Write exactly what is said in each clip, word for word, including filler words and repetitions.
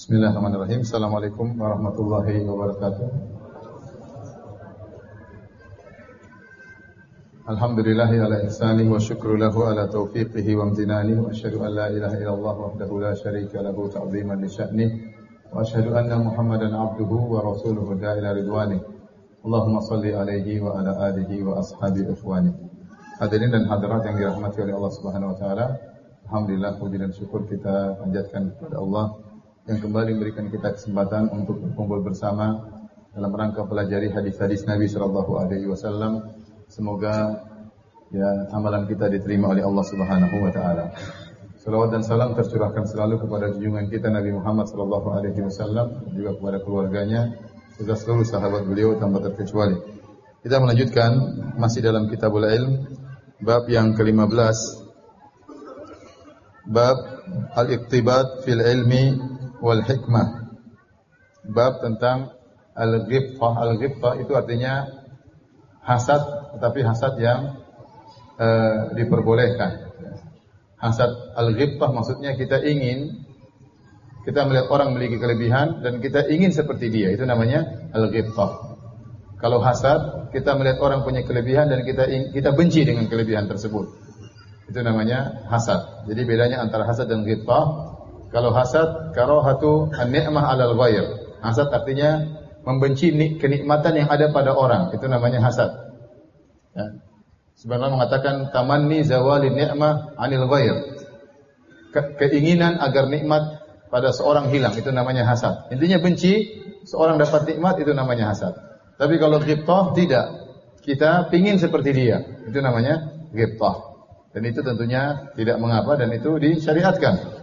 Bismillahirrahmanirrahim. Assalamualaikum warahmatullahi wabarakatuh. Alhamdulillahi ala ihsanihi wa syukru lahu ala taufiqihi wa amtinanihi wa asyhadu an la ilaha illallah wahdahu la syarika lahu ta'ziman li sya'nihi wa asyhadu anna Muhammadan abduhu wa rasuluhu da'ila ridwani. Allahumma salli alaihi wa ala alihi wa ashabi ikhwani. Hadirin dan hadirat yang dirahmati oleh Allah Subhanahu wa taala. Alhamdulillah, puji dan syukur kita panjatkan kepada Allah yang kembali memberikan kita kesempatan untuk berkumpul bersama dalam rangka pelajari hadis-hadis Nabi sallallahu alaihi wasallam. Semoga ya amalan kita diterima oleh Allah Subhanahu wa taala. Salawat dan salam tercurahkan selalu kepada junjungan kita Nabi Muhammad sallallahu alaihi wasallam, juga kepada keluarganya, serta seluruh sahabat beliau tanpa terkecuali. Kita melanjutkan masih dalam Kitabul Ilm, bab yang kelima belas, bab al-iqtibat fil ilmi wal hikmah. Bab tentang al-ghibthah. Al-ghibthah itu artinya hasad, tetapi hasad yang e, diperbolehkan. Hasad al-ghibthah maksudnya kita ingin, kita melihat orang memiliki kelebihan dan kita ingin seperti dia, itu namanya al-ghibthah. Kalau hasad, kita melihat orang punya kelebihan dan kita kita benci dengan kelebihan tersebut, itu namanya hasad. Jadi bedanya antara hasad dan ghibthah. Kalau hasad, karahatu an-ni'mah 'alal ghair. Hasad artinya membenci kenikmatan yang ada pada orang, itu namanya hasad. Ya. Sebenarnya mengatakan tamanni zawali ni'mah 'anil ghair. Ke- keinginan agar nikmat pada seorang hilang, itu namanya hasad. Intinya benci seorang dapat nikmat, itu namanya hasad. Tapi kalau ghibthah tidak. Kita pingin seperti dia, itu namanya ghibthah. Dan itu tentunya tidak mengapa dan itu disyariatkan.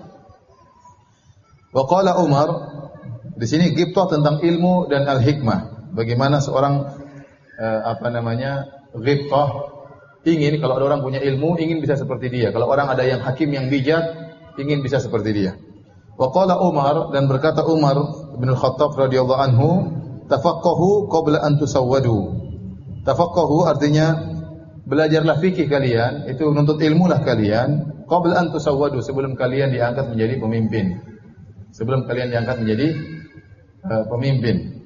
Wa qala Umar, di sini ghibthah tentang ilmu dan al-hikmah. Bagaimana seorang eh, apa namanya ghibthah ingin, kalau ada orang punya ilmu ingin bisa seperti dia. Kalau orang ada yang hakim yang bijak ingin bisa seperti dia. Wa qala Umar, dan berkata Umar bin Al-Khattab radhiyallahu anhu, tafaqqahu qabla an tusawwadu. Tafaqqahu artinya belajarlah fikih kalian, itu menuntut ilmulah kalian, qabla an tusawwadu, sebelum kalian diangkat menjadi pemimpin. Sebelum kalian diangkat menjadi uh, pemimpin.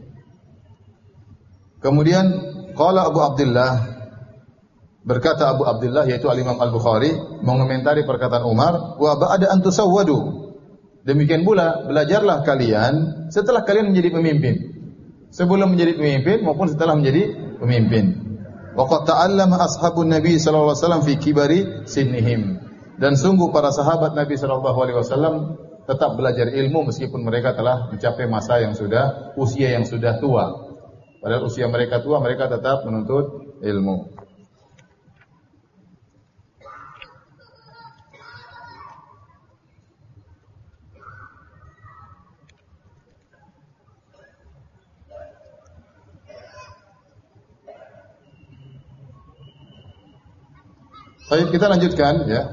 Kemudian qala Abu Abdullah, berkata Abu Abdullah yaitu Al-Imam Al-Bukhari mengomentari perkataan Umar, wa ba'da an tusawwadu. Demikian pula belajarlah kalian setelah kalian menjadi pemimpin. Sebelum menjadi pemimpin maupun setelah menjadi pemimpin. Wa qad ta'allama ashabun Nabi sallallahu alaihi wasallam fi kibari sinnihim. Dan sungguh para sahabat Nabi sallallahu alaihi wasallam tetap belajar ilmu meskipun mereka telah mencapai masa yang sudah, usia yang sudah tua. Padahal usia mereka tua, mereka tetap menuntut ilmu. Baik, kita lanjutkan ya.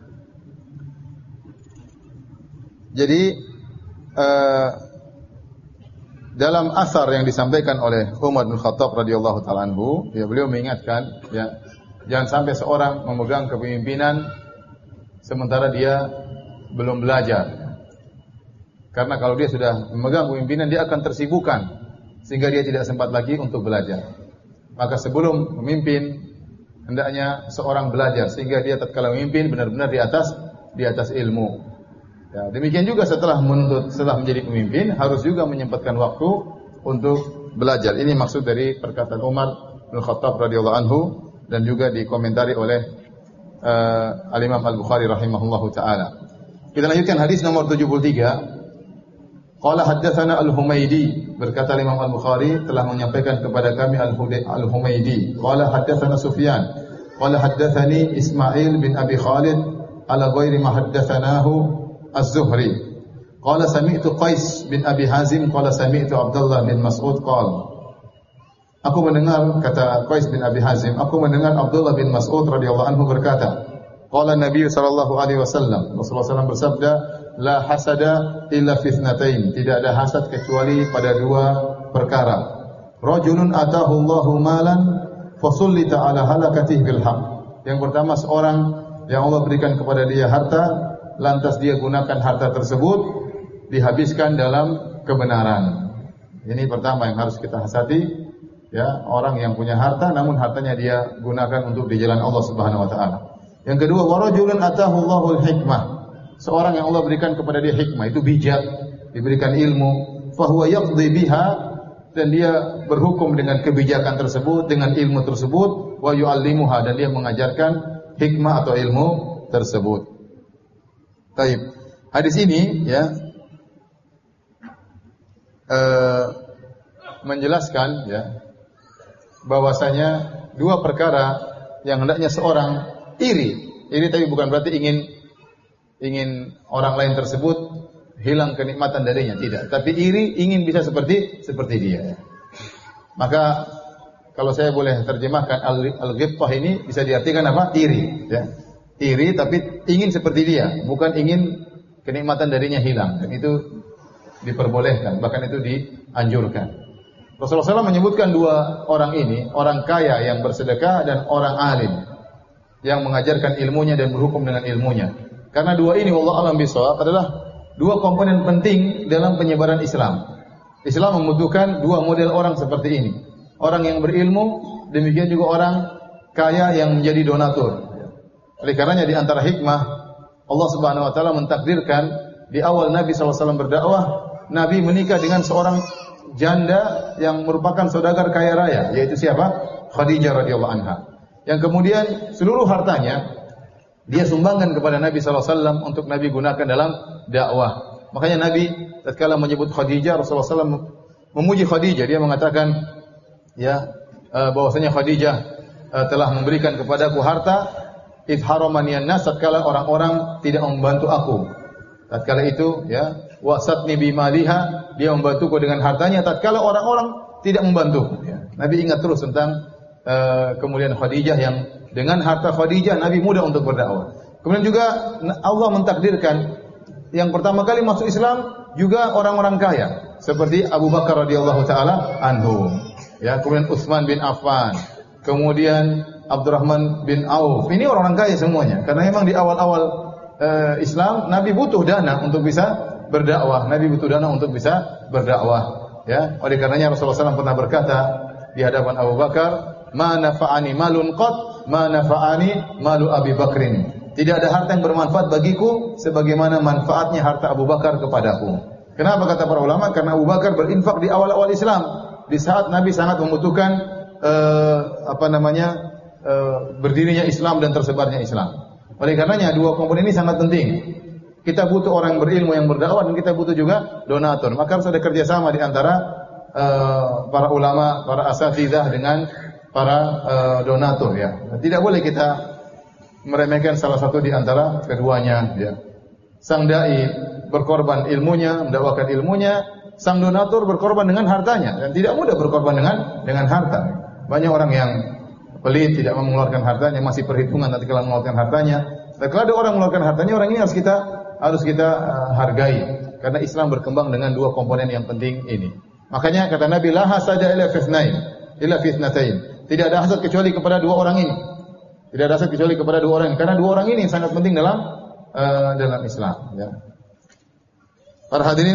Jadi uh, dalam asar yang disampaikan oleh Umar bin Khattab radhiyallahu taala anhu, ya beliau mengingatkan ya, jangan sampai seorang memegang kepemimpinan sementara dia belum belajar. Karena kalau dia sudah memegang kepemimpinan dia akan tersibukkan sehingga dia tidak sempat lagi untuk belajar. Maka sebelum memimpin hendaknya seorang belajar sehingga dia tatkala memimpin benar-benar di atas di atas ilmu. Ya, demikian juga setelah menuntut, setelah menjadi pemimpin harus juga menyempatkan waktu untuk belajar. Ini maksud dari perkataan Umar bin Khattab radhiyallahu anhu dan juga dikomentari oleh uh, Al-Imam Al-Bukhari rahimahullahu taala. Kita lanjutkan hadis nomor tujuh puluh tiga. Qala haddatsana Al-Humaydi, berkata Imam Al-Bukhari telah menyampaikan kepada kami Al-Humaydi. Qala haddatsana Sufyan, qala haddatsani Ismail bin Abi Khalid ala ghairi ma haddatsanahu Az-Zuhri. Qala sami'tu Qais bin Abi Hazim qala sami'tu Abdullah bin Mas'ud qala. Aku mendengar, kata Qais bin Abi Hazim, aku mendengar Abdullah bin Mas'ud radhiyallahu anhu berkata, qala Nabi sallallahu alaihi wasallam, Rasulullah sallallahu alaihi wasallam bersabda, la hasada illa fi itsnatain, tidak ada hasad kecuali pada dua perkara. Rajulun atahu Allahu malan fasullita ala halakatihi bil haqq. Yang pertama, seorang yang Allah berikan kepada dia harta, lantas dia gunakan harta tersebut dihabiskan dalam kebenaran. Ini pertama yang harus kita hasati, ya, orang yang punya harta namun hartanya dia gunakan untuk di jalan Allah Subhanahu wa taala. Yang kedua, wa rajulun atahu Allahul hikmah. Seorang yang Allah berikan kepada dia hikmah, itu bijak, diberikan ilmu, fa huwa yaqdi biha, dan dia berhukum dengan kebijakan tersebut, dengan ilmu tersebut, wa yu'allimuha, dan dia mengajarkan hikmah atau ilmu tersebut. Baik. Hadis ini ya Uh, menjelaskan ya bahwasanya dua perkara yang hendaknya seorang iri. Iri tapi bukan berarti ingin ingin orang lain tersebut hilang kenikmatan darinya, tidak. Tapi iri ingin bisa seperti seperti dia. Maka kalau saya boleh terjemahkan al-ghibthah ini bisa diartikan apa? Iri, ya. Iri tapi ingin seperti dia, bukan ingin kenikmatan darinya hilang. Dan itu diperbolehkan, bahkan itu dianjurkan. Rasulullah shallallahu alaihi wasallam menyebutkan dua orang ini, orang kaya yang bersedekah dan orang alim yang mengajarkan ilmunya dan berhukum dengan ilmunya. Karena dua ini, wallahu a'lam bishawab, adalah dua komponen penting dalam penyebaran Islam. Islam membutuhkan dua model orang seperti ini. Orang yang berilmu, demikian juga orang kaya yang menjadi donatur. Oleh karenanya di antara hikmah Allah Subhanahu wa taala mentakdirkan di awal Nabi shallallahu alaihi wasallam berdakwah, Nabi menikah dengan seorang janda yang merupakan saudagar kaya raya, yaitu siapa? Khadijah radhiyallahu anha. Yang kemudian seluruh hartanya dia sumbangkan kepada Nabi shallallahu alaihi wasallam untuk Nabi gunakan dalam dakwah. Makanya Nabi tatkala menyebut Khadijah, Rasulullah shallallahu alaihi wasallam memuji Khadijah. Dia mengatakan, ya, bahwasanya Khadijah telah memberikan kepadaku harta, idh haramaniyan nas, tatkala orang-orang tidak membantu aku. Tatkala itu, ya, wasatni bimaliha, dia membantuku dengan hartanya tatkala orang-orang tidak membantu. Ya. Nabi ingat terus tentang uh, kemuliaan Khadijah yang dengan harta Khadijah Nabi mudah untuk berdakwah. Kemudian juga Allah mentakdirkan yang pertama kali masuk Islam juga orang-orang kaya seperti Abu Bakar radhiyallahu taala anhu. Ya, kemudian Utsman bin Affan, kemudian Abdurrahman bin Auf. Ini orang-orang kaya semuanya karena memang di awal-awal Islam, Nabi butuh dana untuk bisa berdakwah. Nabi butuh dana untuk bisa berdakwah. Ya, oleh karenanya Rasulullah shallallahu alaihi wasallam pernah berkata di hadapan Abu Bakar, "Ma nafa'ani malun qat, ma nafa'ani malu Abi Bakrin." Tidak ada harta yang bermanfaat bagiku sebagaimana manfaatnya harta Abu Bakar kepadaku. Kenapa kata para ulama? Karena Abu Bakar berinfak di awal-awal Islam, di saat Nabi sangat membutuhkan uh, apa namanya uh, berdirinya Islam dan tersebarnya Islam. Oleh karenanya dua komponen ini sangat penting. Kita butuh orang berilmu yang berdakwah dan kita butuh juga donatur. Maka harus ada kerjasama di antara uh, para ulama, para asatidzah dengan para uh, donatur. Ya, tidak boleh kita meremehkan salah satu di antara keduanya. Ya, sang dai berkorban ilmunya, mendakwakan ilmunya. Sang donatur berkorban dengan hartanya. Dan tidak mudah berkorban dengan dengan harta. Banyak orang yang pelit, tidak mau mengeluarkan hartanya, masih perhitungan nanti kalau mengeluarkan hartanya. Dan kalau ada orang mengeluarkan hartanya, orang ini harus kita harus kita uh, hargai karena Islam berkembang dengan dua komponen yang penting ini. Makanya kata Nabi, la hasada illa fitnain, illa fitnatain. Tidak ada hasad kecuali kepada dua orang ini. Tidak ada hasad kecuali kepada dua orang ini karena dua orang ini sangat penting dalam uh, dalam Islam, ya. Para hadirin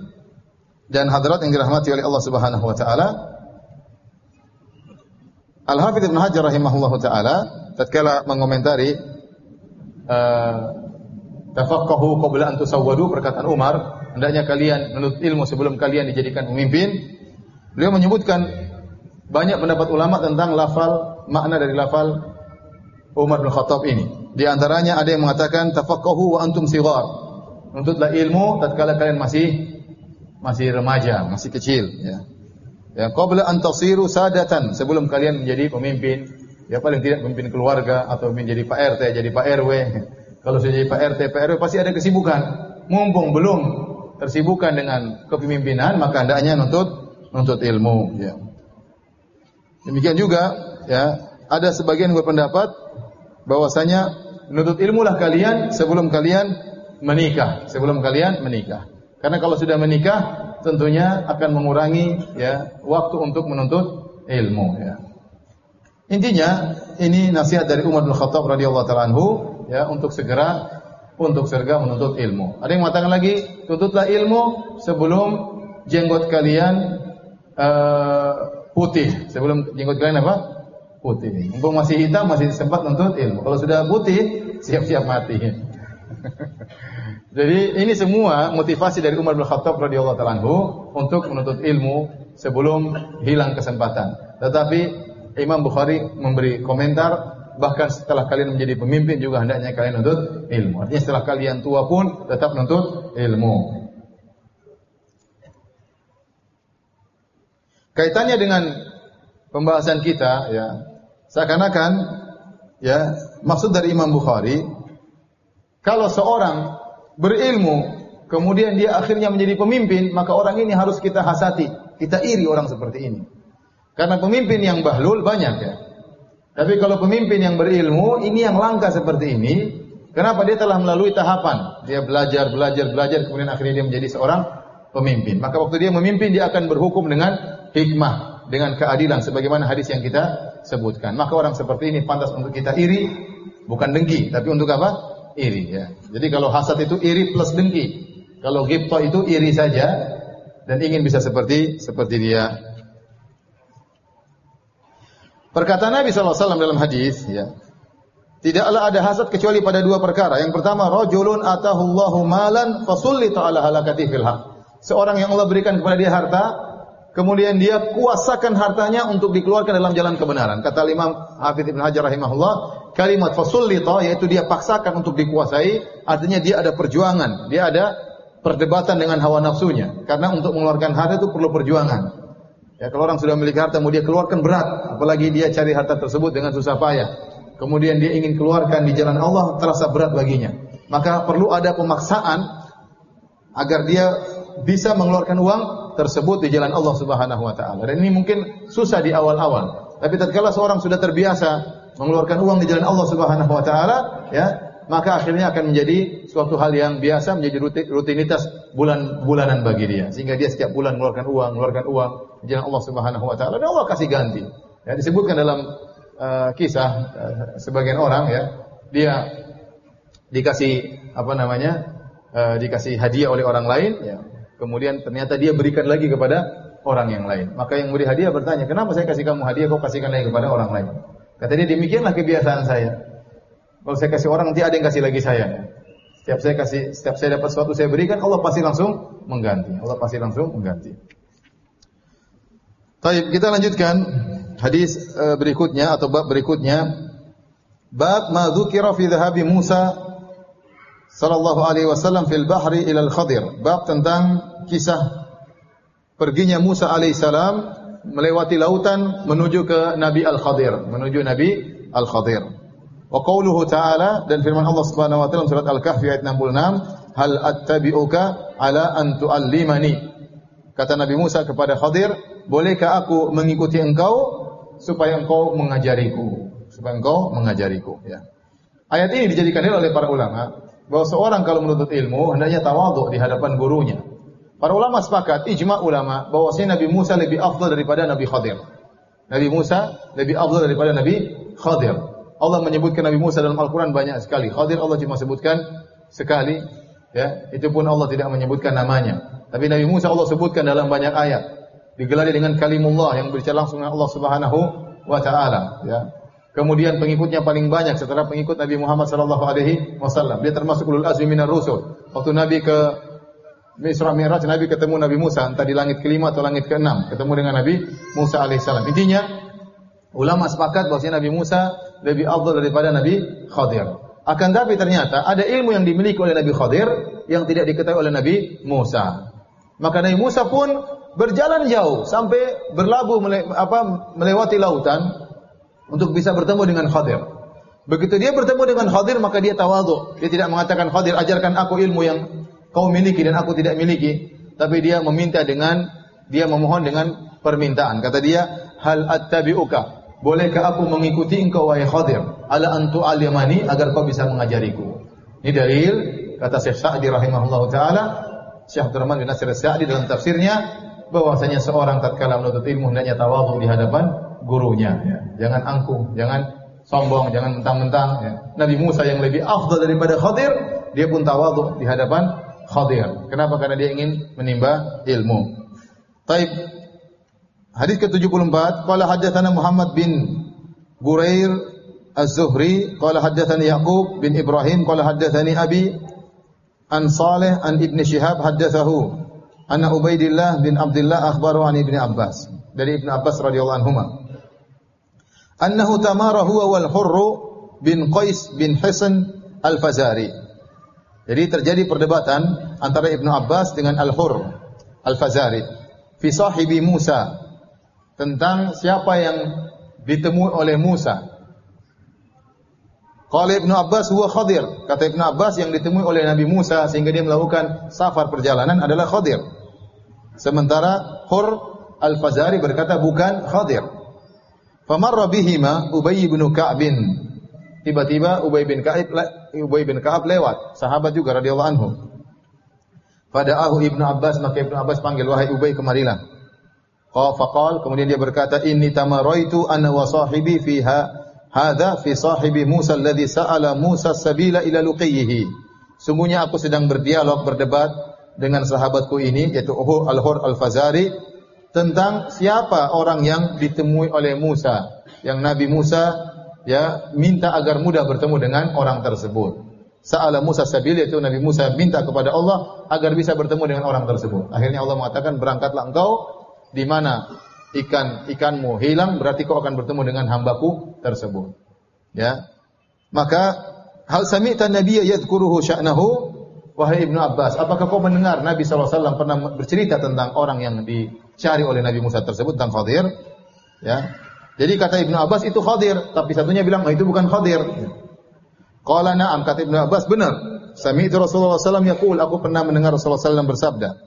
dan hadirat yang dirahmati oleh Allah Subhanahu wa taala, Al-Hafidz Ibnu Hajar rahimahullahu taala tatkala mengomentari uh, tafaqahu qabla an tusawwadu, perkataan Umar, hendaknya kalian menuntut ilmu sebelum kalian dijadikan pemimpin. Beliau menyebutkan banyak pendapat ulama tentang lafal, makna dari lafal Umar bin Khattab ini. Di antaranya ada yang mengatakan tafaqahu wa antum sighar. Menuntutlah ilmu tatkala kalian masih masih remaja, masih kecil, ya. Ya, qabla an tasiru sadatan, sebelum kalian menjadi pemimpin, ya paling tidak pemimpin keluarga atau menjadi Pak R T, jadi Pak R W. Kalau sudah jadi Pak R T, Pak R W pasti ada kesibukan. Mumpung belum tersibukkan dengan kepemimpinan, maka hendaknya nuntut nuntut ilmu, ya. Demikian juga, ya, ada sebagian berpendapat bahwasanya menuntut ilmulah kalian sebelum kalian menikah, sebelum kalian menikah. Karena kalau sudah menikah tentunya akan mengurangi, ya, waktu untuk menuntut ilmu, ya. Intinya ini nasihat dari Umar bin Khattab radhiyallahu taala anhu, ya, untuk segera untuk surga menuntut ilmu. Ada yang mengatakan lagi, tuntutlah ilmu sebelum jenggot kalian uh, putih. Sebelum jenggot kalian apa? Putih. Mumpung masih hitam masih sempat menuntut ilmu. Kalau sudah putih, siap-siap mati. Jadi ini semua motivasi dari Umar bin Khattab radhiyallahu ta'ala anhu untuk menuntut ilmu sebelum hilang kesempatan. Tetapi Imam Bukhari memberi komentar, bahkan setelah kalian menjadi pemimpin juga hendaknya kalian menuntut ilmu. Artinya setelah kalian tua pun tetap menuntut ilmu. Kaitannya dengan pembahasan kita, ya, seakan-akan, ya, maksud dari Imam Bukhari, kalau seorang berilmu kemudian dia akhirnya menjadi pemimpin, maka orang ini harus kita hasati, kita iri orang seperti ini. Karena pemimpin yang bahlul banyak, ya. Tapi kalau pemimpin yang berilmu, ini yang langka seperti ini. Kenapa? Dia telah melalui tahapan. Dia belajar, belajar, belajar, kemudian akhirnya dia menjadi seorang pemimpin. Maka waktu dia memimpin, dia akan berhukum dengan hikmah, dengan keadilan, sebagaimana hadis yang kita sebutkan. Maka orang seperti ini pantas untuk kita iri, bukan dengki, tapi untuk apa? Iri. Ya. Jadi kalau hasad itu iri plus dengki. Kalau ghibthah itu iri saja dan ingin bisa seperti seperti dia. Perkataan Nabi sallallahu alaihi wasallam dalam hadis, ya, tidaklah ada hasad kecuali pada dua perkara. Yang pertama, rajulun atahullahu malan fasullita ala halakati fil haq. Seorang yang Allah berikan kepada dia harta, kemudian dia kuasakan hartanya untuk dikeluarkan dalam jalan kebenaran. Kata Imam Hafidz Ibnu Hajar rahimahullah, kalimat fasullita yaitu dia paksakan untuk dikuasai, artinya dia ada perjuangan, dia ada perdebatan dengan hawa nafsunya. Karena untuk mengeluarkan harta itu perlu perjuangan. Ya, kalau orang sudah memiliki harta, mau dia keluarkan berat, apalagi dia cari harta tersebut dengan susah payah. Kemudian dia ingin keluarkan di jalan Allah, terasa berat baginya. Maka perlu ada pemaksaan agar dia bisa mengeluarkan uang tersebut di jalan Allah Subhanahu wa taala. Dan ini mungkin susah di awal-awal. Tapi tatkala seorang sudah terbiasa mengeluarkan uang di jalan Allah Subhanahu wa taala, ya, maka akhirnya akan menjadi suatu hal yang biasa, menjadi rutinitas bulan-bulanan bagi dia. Sehingga dia setiap bulan mengeluarkan uang, mengeluarkan uang di jalan Allah Subhanahu wa taala, dan Allah kasih ganti. Ya, disebutkan dalam uh, kisah uh, sebagian orang, ya, dia dikasih apa namanya? Uh, dikasih hadiah oleh orang lain, ya. Kemudian ternyata dia berikan lagi kepada orang yang lain. Maka yang beri hadiah bertanya, "Kenapa saya kasih kamu hadiah kau kasihkan lagi kepada orang lain?" Kata dia, "Demikianlah kebiasaan saya. Kalau saya kasih orang, nanti ada yang kasih lagi saya. Setiap saya kasih, setiap saya dapat sesuatu saya berikan, Allah pasti langsung mengganti. Allah pasti langsung mengganti." Baik, kita lanjutkan hadis uh, berikutnya atau bab berikutnya. Bab ma dzukira fi dhahabi Musa sallallahu alaihi wasallam fil bahri ila al-Khadir. Bab tentang kisah perginya Musa alaihissalam melewati lautan menuju ke Nabi Al-Khadir, menuju Nabi Al-Khadir. Wa qauluhu ta'ala, dan firman Allah Subhanahu wa taala surat Al-Kahfi ayat enam puluh enam, hal attabi'uka ala an tu'allimani. Kata Nabi Musa kepada Khadir, bolehkah aku mengikuti engkau supaya engkau mengajariku, supaya engkau mengajariku, ya. Ayat ini dijadikan dalil oleh para ulama bahwa seorang kalau menuntut ilmu hendaknya tawadhu di hadapan gurunya. Para ulama sepakat, ijma' ulama, bahwasanya Nabi Musa lebih afdal daripada Nabi Khadir. Nabi Musa lebih afdal daripada Nabi Khadir. Allah menyebutkan Nabi Musa dalam Al-Quran banyak sekali. Khadir Allah cuma sebutkan sekali, ya. Itu pun Allah tidak menyebutkan namanya. Tapi Nabi Musa Allah sebutkan dalam banyak ayat. Digelari dengan kalimullah yang berbicara langsung dengan Allah Subhanahu wa taala, ya. Kemudian pengikutnya paling banyak setelah pengikut Nabi Muhammad sallallahu alaihi wasallam. Dia termasuk ulul azmi minar rusul. Waktu Nabi ke Isra Mi'raj, Nabi ketemu Nabi Musa entah di langit kelima atau langit keenam, ketemu dengan Nabi Musa alaihissalam. Intinya ulama sepakat bahwa Nabi Musa lebih afdal daripada Nabi Khadir. Akan tapi ternyata ada ilmu yang dimiliki oleh Nabi Khadir yang tidak diketahui oleh Nabi Musa. Maka Nabi Musa pun berjalan jauh sampai berlabuh mele, apa, melewati lautan untuk bisa bertemu dengan Khadir. Begitu dia bertemu dengan Khadir, maka dia tawadhu. Dia tidak mengatakan, "Khadir, ajarkan aku ilmu yang kau miliki dan aku tidak miliki." Tapi dia meminta dengan, dia memohon dengan permintaan. Kata dia, "Hal attabi'uka, bolehkah aku mengikuti engkau wahai Khadir, ala antu alimani, agar kau bisa mengajariku." Ini dalil, kata Syekh Sa'di rahimahullahu taala, Syekh Abdurrahman bin Nasir As-Sa'di dalam tafsirnya, bahwasanya seorang tatkala menuntut ilmu hendaknya tawadhu di hadapan gurunya, ya. Jangan angkuh, jangan sombong, jangan mentang-mentang, ya. Nabi Musa yang lebih afdal daripada Khadir, dia pun tawadhu di hadapan Khadir. Kenapa? Karena dia ingin menimba ilmu. Taib. Hadis ke tujuh puluh empat, qala haddatsana Muhammad bin Burair Az-Zuhri, qala haddatsani Yaqub bin Ibrahim, qala haddatsani Abi an Salih an Ibn Shihab haddatsahu anna Ubaidillah bin Abdullah akhbaru an Ibn Abbas. Dari Ibn Abbas radhiyallahu anhuma. Annahu tamara huwa wal Hurr bin Qais bin Hisan Al-Fazari. Jadi terjadi perdebatan antara Ibnu Abbas dengan Al-Hurr Al-Fazari fi sahibi Musa, tentang siapa yang ditemui oleh Musa. Qala Ibnu Abbas huwa Khadir. Kata Ibnu Abbas yang ditemui oleh Nabi Musa sehingga dia melakukan safar perjalanan adalah Khadir. Sementara Hurr Al-Fazari berkata bukan Khadir. Famarra bihima Ubay bin Ka'b. Tiba-tiba Ubay bin Ka'ab Ubay bin Ka'ab lewat, sahabat juga radhiyallahu anhu. Fada'ahu Ibnu Abbas, maka Ibnu Abbas panggil, wahai Ubay, kemarilah. Faqal, kemudian dia berkata, inni tamaraitu ana wa sahibi fiha hadza fi sahibi Musa alladhi sa'ala Musa sabila ila luqiyhi. Sungguhnya aku sedang berdialog, berdebat dengan sahabatku ini, yaitu Al-Hurr Al-Fazari, tentang siapa orang yang ditemui oleh Musa, yang Nabi Musa ya minta agar mudah bertemu dengan orang tersebut. Sa'ala Musa sabil, yaitu Nabi Musa minta kepada Allah agar bisa bertemu dengan orang tersebut. Akhirnya Allah mengatakan, berangkatlah engkau, di mana ikan ikanmu hilang berarti kau akan bertemu dengan hambaku tersebut. Ya. Maka hal sami'ta nabiyya yadhkuruhu sya'nahu, wahai Ibnu Abbas, apakah kau mendengar Nabi sallallahu alaihi wasallam pernah bercerita tentang orang yang dicari oleh Nabi Musa tersebut, tentang Khadir? Ya. Jadi kata Ibnu Abbas itu Khadir, tapi satunya bilang oh, itu bukan Khadir. Qala na'am, kata Ibnu Abbas, benar. Sami'tu Rasulullah sallallahu alaihi wasallam yaqul, aku pernah mendengar Rasulullah sallallahu alaihi wasallam bersabda.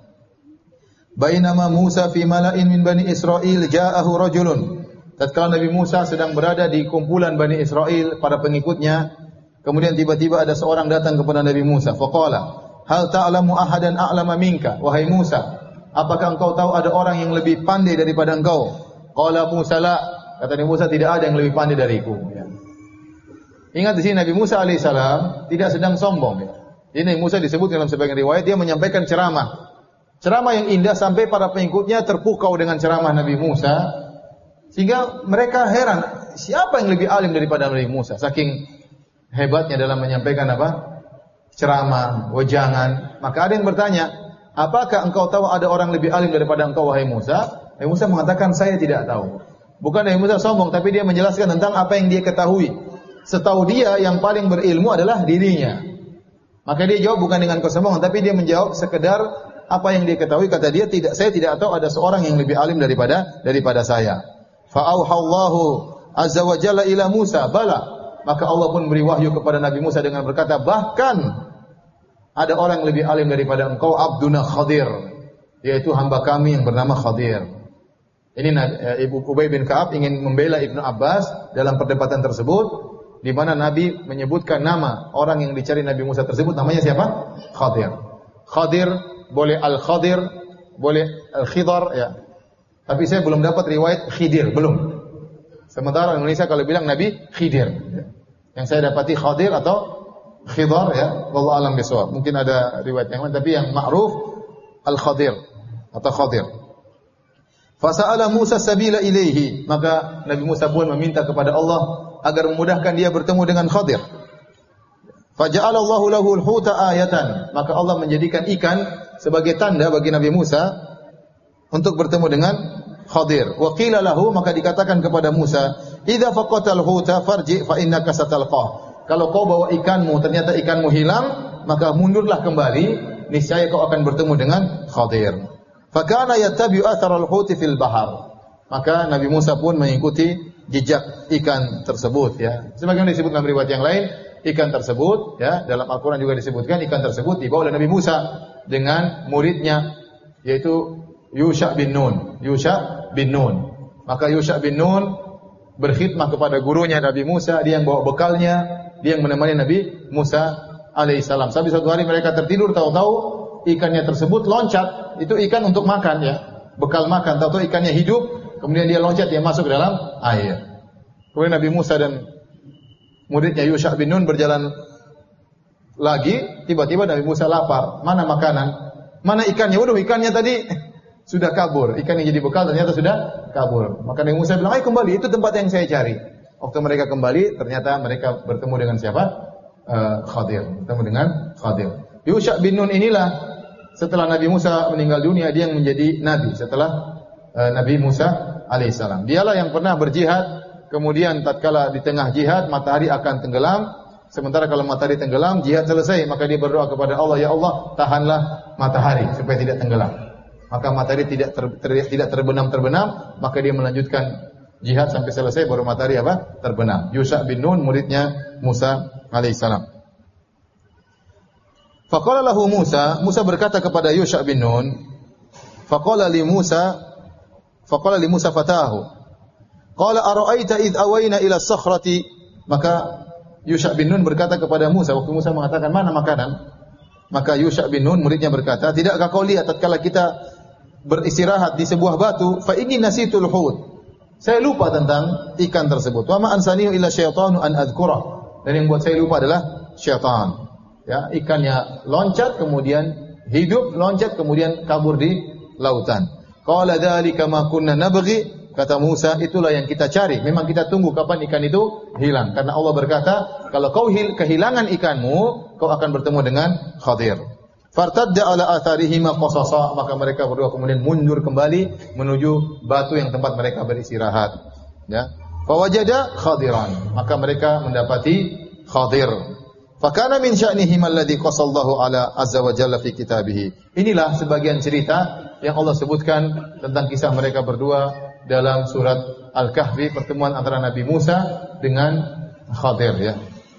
Bainama Musa fi mala'in min Bani Israil ja'ahu rajulun. Tatkala Nabi Musa sedang berada di kumpulan Bani Israil, para pengikutnya, kemudian tiba-tiba ada seorang datang kepada Nabi Musa. Faqala, hal ta'lamu ahadan a'lama minka? Wahai Musa, apakah engkau tahu ada orang yang lebih pandai daripada engkau? Qala Musa la. Kata Nabi Musa, tidak ada yang lebih pandai dariku. Ya. Ingat di sini Nabi Musa alaihissalam tidak sedang sombong. Ya. Ini Nabi Musa disebut dalam sebagian riwayat dia menyampaikan ceramah, ceramah yang indah sampai para pengikutnya terpukau dengan ceramah Nabi Musa, sehingga mereka heran siapa yang lebih alim daripada Nabi Musa. Saking hebatnya dalam menyampaikan apa? Ceramah, wejangan. Maka ada yang bertanya, apakah engkau tahu ada orang lebih alim daripada engkau wahai Musa? Nabi Musa mengatakan saya tidak tahu. Bukan Nabi Musa sombong, tapi dia menjelaskan tentang apa yang dia ketahui. Setahu dia yang paling berilmu adalah dirinya. Maka dia jawab bukan dengan kesombongan, tapi dia menjawab sekedar apa yang dia ketahui. Kata dia, tidak, saya tidak tahu ada seorang yang lebih alim daripada daripada saya. Fa'auhallahu azza wa jalla ila Musa, bala. Maka Allah pun beri wahyu kepada Nabi Musa dengan berkata, bahkan ada orang yang lebih alim daripada engkau, Abduna Khadir, yaitu hamba kami yang bernama Khadir. Ini Ibu Ubay bin Ka'ab ingin membela Ibnu Abbas dalam perdebatan tersebut, di mana Nabi menyebutkan nama orang yang dicari Nabi Musa tersebut, namanya siapa? Khadir. Khadir, boleh Al-Khadir, boleh Al-Khidar, ya. Tapi saya belum dapat riwayat Khidir, belum. Sementara Indonesia kalau bilang Nabi Khidir. Yang saya dapati Khadir atau Khidar, ya. Wallahu a'lam bishawab. Mungkin ada riwayat yang lain, tapi yang ma'ruf Al-Khadir atau Khadir. Fasa'ala Musa sabila ilaihi, maka Nabi Musa pun meminta kepada Allah agar memudahkan dia bertemu dengan Khadir. Faja'alallahu lahu al-huta ayatan, maka Allah menjadikan ikan sebagai tanda bagi Nabi Musa untuk bertemu dengan Khadir. Wa qila lahu, maka dikatakan kepada Musa, idza faqatal huta farji fa innaka satalqah. Kalau kau bawa ikanmu ternyata ikanmu hilang, maka mundurlah kembali, niscaya kau akan bertemu dengan Khadir. Fakana yattabi'u atharal huti fil bahar. Maka Nabi Musa pun mengikuti jejak ikan tersebut, ya. Sebagaimana disebut dalam riwayat yang lain, ikan tersebut, ya, dalam Al-Qur'an juga disebutkan ikan tersebut dibawa oleh Nabi Musa dengan muridnya, yaitu Yusha bin Nun. Yusha bin Nun. Maka Yusha bin Nun berkhidmah kepada gurunya Nabi Musa, dia yang bawa bekalnya, dia yang menemani Nabi Musa alaihissalam. Sampai suatu hari mereka tertidur, tahu-tahu ikannya tersebut loncat, itu ikan untuk makan, ya, bekal makan. Tahu-tahu ikannya hidup, kemudian dia loncat, dia masuk ke dalam air. Kemudian Nabi Musa dan muridnya Yusha bin Nun berjalan lagi, tiba-tiba Nabi Musa lapar. Mana makanan? Mana ikannya? Waduh, ikannya tadi sudah kabur. Ikan yang jadi bekal ternyata sudah kabur. Maka Nabi Musa bilang, ayo kembali, itu tempat yang saya cari. Waktu mereka kembali, ternyata mereka bertemu dengan siapa? Uh, Khadir. Bertemu dengan Khadir. Yusha bin Nun inilah, setelah Nabi Musa meninggal dunia, dia yang menjadi Nabi. Setelah uh, Nabi Musa alaihissalam. Dialah yang pernah berjihad, kemudian tatkala di tengah jihad, matahari akan tenggelam. Sementara kalau matahari tenggelam, jihad selesai. Maka dia berdoa kepada Allah, ya Allah, tahanlah matahari supaya tidak tenggelam. Maka matahari tidak ter, ter, tidak terbenam-terbenam, maka dia melanjutkan jihad sampai selesai, baru matahari apa? Terbenam. Yusha bin Nun, muridnya Musa alaihissalam. Faqala lahu Musa, Musa berkata kepada Yusha bin Nun, faqala li Musa, faqala li Musa fatahu, qala ara'aita id awayna ila as-sakhrati, maka Yusha bin Nun berkata kepada Musa, waktu Musa mengatakan mana makanan, maka Yusha bin Nun muridnya berkata, tidakkah kau lihat tatkala kita beristirahat di sebuah batu, fa inni nasitul hut, saya lupa tentang ikan tersebut, wa ma ansanihu illa syaitanu an adzkura, dan yang buat saya lupa adalah syaitan. Ya, ikannya loncat kemudian hidup, loncat kemudian kabur di lautan. Qala dzalika ma kunna nabghi, kata Musa, itulah yang kita cari. Memang kita tunggu kapan ikan itu hilang, karena Allah berkata, kalau kau kehilangan ikanmu, kau akan bertemu dengan Khadir. Fartadda ala atharihima qasasa, maka mereka berdua kemudian mundur kembali menuju batu yang tempat mereka beristirahat. Ya. Fawajada Khadiran, maka mereka mendapati Khadir. Fakana min sya'nihim alladhi qasallahu ala azza wa jalla fi kitabih. Inilah sebagian cerita yang Allah sebutkan tentang kisah mereka berdua dalam surat Al-Kahfi, pertemuan antara Nabi Musa dengan Khadir, ya.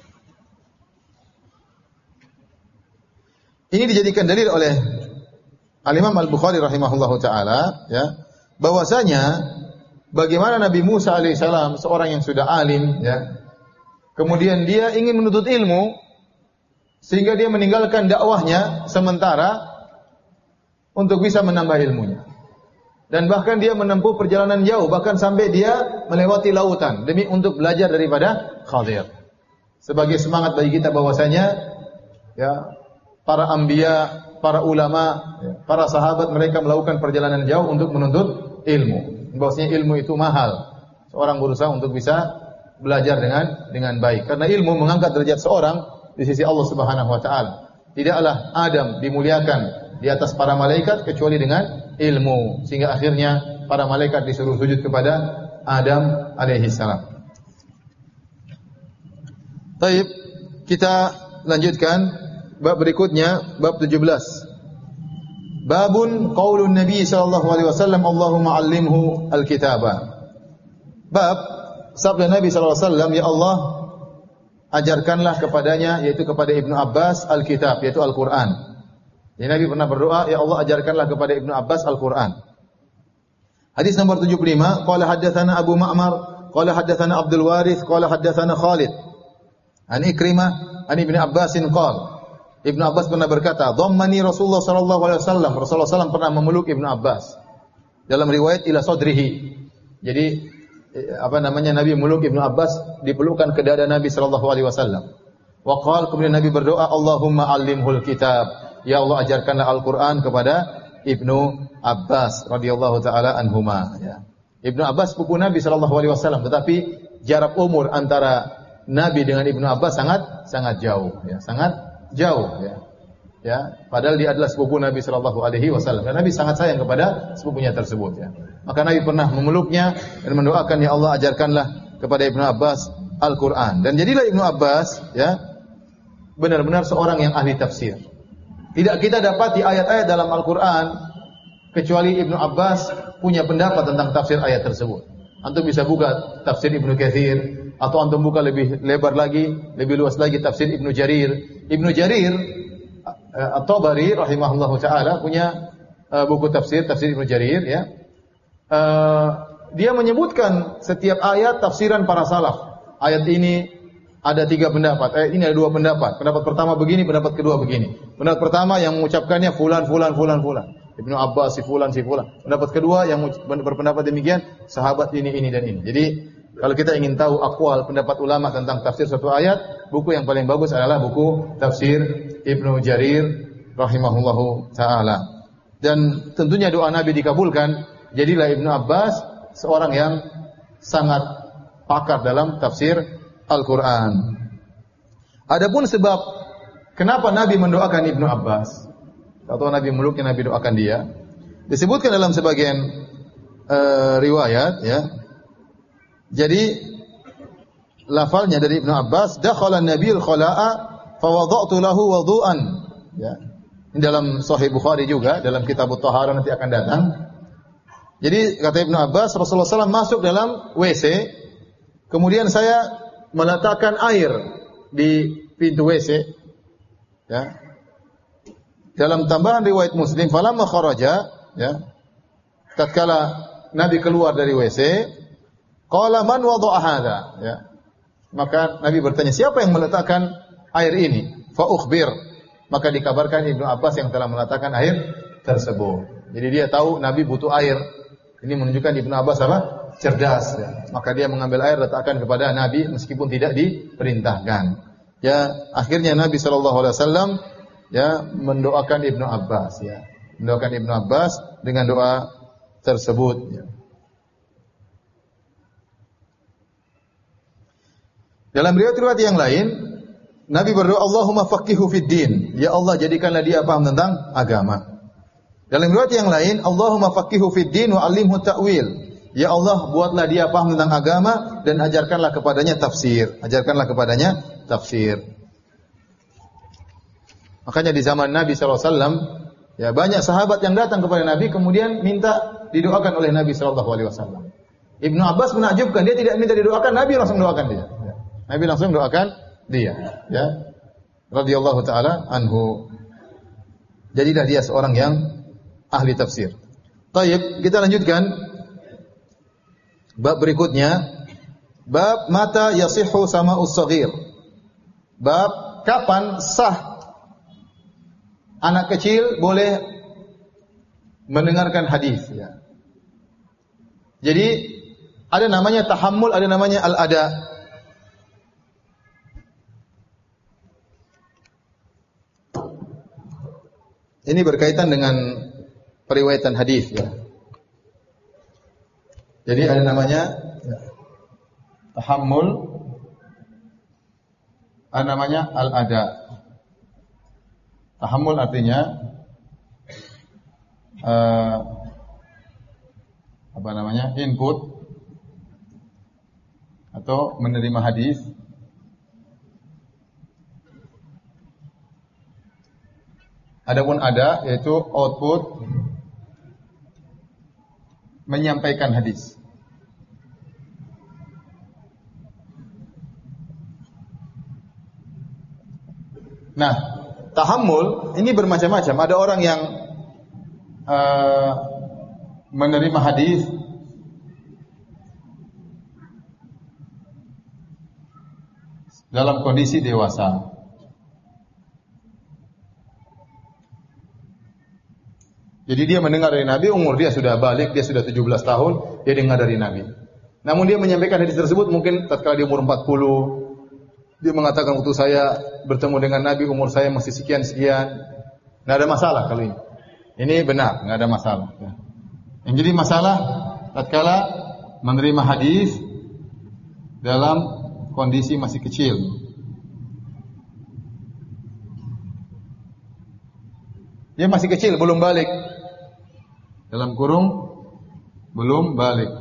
Ini dijadikan dalil oleh Al-Imam Al-Bukhari rahimahullahu taala, ya, bahwasanya bagaimana Nabi Musa alaihissalam seorang yang sudah alim, ya. Kemudian dia ingin menuntut ilmu sehingga dia meninggalkan dakwahnya sementara untuk bisa menambah ilmunya. Dan bahkan dia menempuh perjalanan jauh, bahkan sampai dia melewati lautan demi untuk belajar daripada Khadir. Sebagai semangat bagi kita bahwasanya, ya, para anbiya, para ulama, ya, para sahabat, mereka melakukan perjalanan jauh untuk menuntut ilmu. Bahwasanya ilmu itu mahal. Seorang berusaha untuk bisa belajar dengan dengan baik. Karena ilmu mengangkat derajat seorang di sisi Allah Subhanahu wa taala. Tidaklah Adam dimuliakan di atas para malaikat kecuali dengan ilmu, sehingga akhirnya para malaikat disuruh sujud kepada Adam alaihi salam. Baik, kita lanjutkan bab berikutnya, bab tujuh belas. Babun qaulun Nabi sallallahu alaihi wasallam, Allahumma 'allimhu al-kitaba. Bab sabda Nabi sallallahu alaihi wasallam, ya Allah, ajarkanlah kepadanya, yaitu kepada Ibnu Abbas, al-kitab, yaitu Al-Qur'an. Jadi Nabi pernah berdoa, ya Allah, ajarkanlah kepada Ibnu Abbas Al-Qur'an. Hadis nomor tujuh puluh lima, qala haddatsana Abu Ma'mar, qala haddatsana Abdul Warith, qala haddatsana Khalid an Ikrimah an Ibnu Abbasin qala, Ibnu Abbas pernah berkata, dhammani Rasulullah sallallahu alaihi wasallam, Rasulullah sallallahu alaihi wasallam pernah memeluk Ibnu Abbas. Dalam riwayat ila sadrihi. Jadi apa namanya, Nabi memeluk Ibnu Abbas, dipelukkan ke dada Nabi sallallahu alaihi wasallam. Wa qala, kemudian Nabi berdoa, Allahumma 'allimhul kitab. Ya Allah, ajarkanlah Al-Qur'an kepada Ibnu Abbas radhiyallahu taala anhuma, ya. Ibnu Abbas sepupu Nabi sallallahu alaihi wasallam, tetapi jarak umur antara Nabi dengan Ibnu Abbas sangat sangat jauh, ya, sangat jauh, ya. Ya, padahal dia adalah sepupu Nabi sallallahu alaihi wasallam. Dan Nabi sangat sayang kepada sepupunya tersebut, ya. Maka Nabi pernah memeluknya dan mendoakan, ya Allah, ajarkanlah kepada Ibnu Abbas Al-Qur'an. Dan jadilah Ibnu Abbas, ya, benar-benar seorang yang ahli tafsir. Tidak kita dapati ayat-ayat dalam Al-Qur'an kecuali Ibnu Abbas punya pendapat tentang tafsir ayat tersebut. Antum bisa buka tafsir Ibnu Katsir, atau antum buka lebih lebar lagi, lebih luas lagi tafsir Ibnu Jarir. Ibnu Jarir At-Tabari rahimahullahu taala punya uh, buku tafsir, tafsir Ibnu Jarir, ya. Uh, dia menyebutkan setiap ayat tafsiran para salaf. Ayat ini ada tiga pendapat, ayat ini ada dua pendapat. Pendapat pertama begini, pendapat kedua begini. Pendapat pertama yang mengucapkannya fulan fulan fulan fulan. Ibnu Abbas si fulan si fulan. Pendapat kedua yang berpendapat demikian, sahabat ini ini dan ini. Jadi Kalau kita ingin tahu akwal pendapat ulama tentang tafsir suatu ayat, buku yang paling bagus adalah buku tafsir Ibnu Jarir rahimahullahu taala. Dan tentunya doa Nabi dikabulkan. Jadilah Ibnu Abbas seorang yang sangat pakar dalam tafsir Al-Qur'an. Adapun sebab kenapa Nabi mendoakan Ibnu Abbas atau Nabi meluknya Nabi doakan dia, disebutkan dalam sebagian uh, riwayat ya. Jadi lafalnya dari Ibnu Abbas, dakhala an-nabiyul khala'a fa wada'tu lahu wudu'an. Ya. Ini dalam Sahih Bukhari juga, dalam kitab At-Taharah nanti akan datang. Jadi kata Ibnu Abbas, Rasulullah shallallahu alaihi wasallam masuk dalam W C, kemudian saya meletakkan air di pintu W C. Ya. Dalam tambahan riwayat Muslim, falamma kharaja, ya. Tatkala Nabi keluar dari W C, qala man wada'a hadza, ya. Maka Nabi bertanya, siapa yang meletakkan air ini? Fa ukhbir. Maka dikabarkan Ibnu Abbas yang telah meletakkan air tersebut. Jadi dia tahu Nabi butuh air. Ini menunjukkan Ibnu Abbas apa? Cerdas, ya. Maka dia mengambil air letakkan kepada Nabi meskipun tidak diperintahkan. Ya, akhirnya Nabi sallallahu alaihi wasallam ya mendoakan Ibnu Abbas, ya. Mendoakan Ibnu Abbas dengan doa tersebut, ya. Dalam riwayat-riwayat yang lain, Nabi berdoa, Allahumma faqihu fid din. Ya Allah, jadikanlah dia paham tentang agama. Dalam riwayat yang lain, Allahumma faqihu fid din wa 'allimhu ta'wil. Ya Allah, buatlah dia paham tentang agama dan ajarkanlah kepadanya tafsir. Ajarkanlah kepadanya tafsir. Makanya di zaman Nabi sallallahu alaihi wasallam, ya banyak sahabat yang datang kepada Nabi kemudian minta didoakan oleh Nabi sallallahu alaihi wasallam. Ibnu Abbas menakjubkan, dia tidak minta didoakan, Nabi langsung doakan dia. Nabi langsung doakan dia, ya. Radhiyallahu taala anhu. Jadilah dia seorang yang ahli tafsir. Baik, kita lanjutkan bab berikutnya. Bab mata yasihhu sama'us shaghir. Bab kapan sah anak kecil boleh mendengarkan hadis, ya. Jadi ada namanya tahammul, ada namanya al-ada. Ini berkaitan dengan periwayatan hadis, ya. Jadi ada namanya ya, tahammul, ada namanya al-ada. Tahammul artinya uh, apa namanya? Input atau menerima hadis. Adapun ada yaitu output, menyampaikan hadis. Nah, tahammul ini bermacam-macam. Ada orang yang uh, menerima hadis dalam kondisi dewasa. Jadi dia mendengar dari Nabi, umur dia sudah balik, dia sudah tujuh belas tahun, dia dengar dari Nabi. Namun dia menyampaikan hadis tersebut mungkin tatkala dia umur empat puluh, dia mengatakan waktu saya bertemu dengan Nabi umur saya masih sekian-sekian. Enggak ada masalah kalau ini. Ini benar, enggak ada masalah. Yang jadi masalah tatkala menerima hadis dalam kondisi masih kecil. Dia masih kecil, belum balik. Dalam kurung belum balik.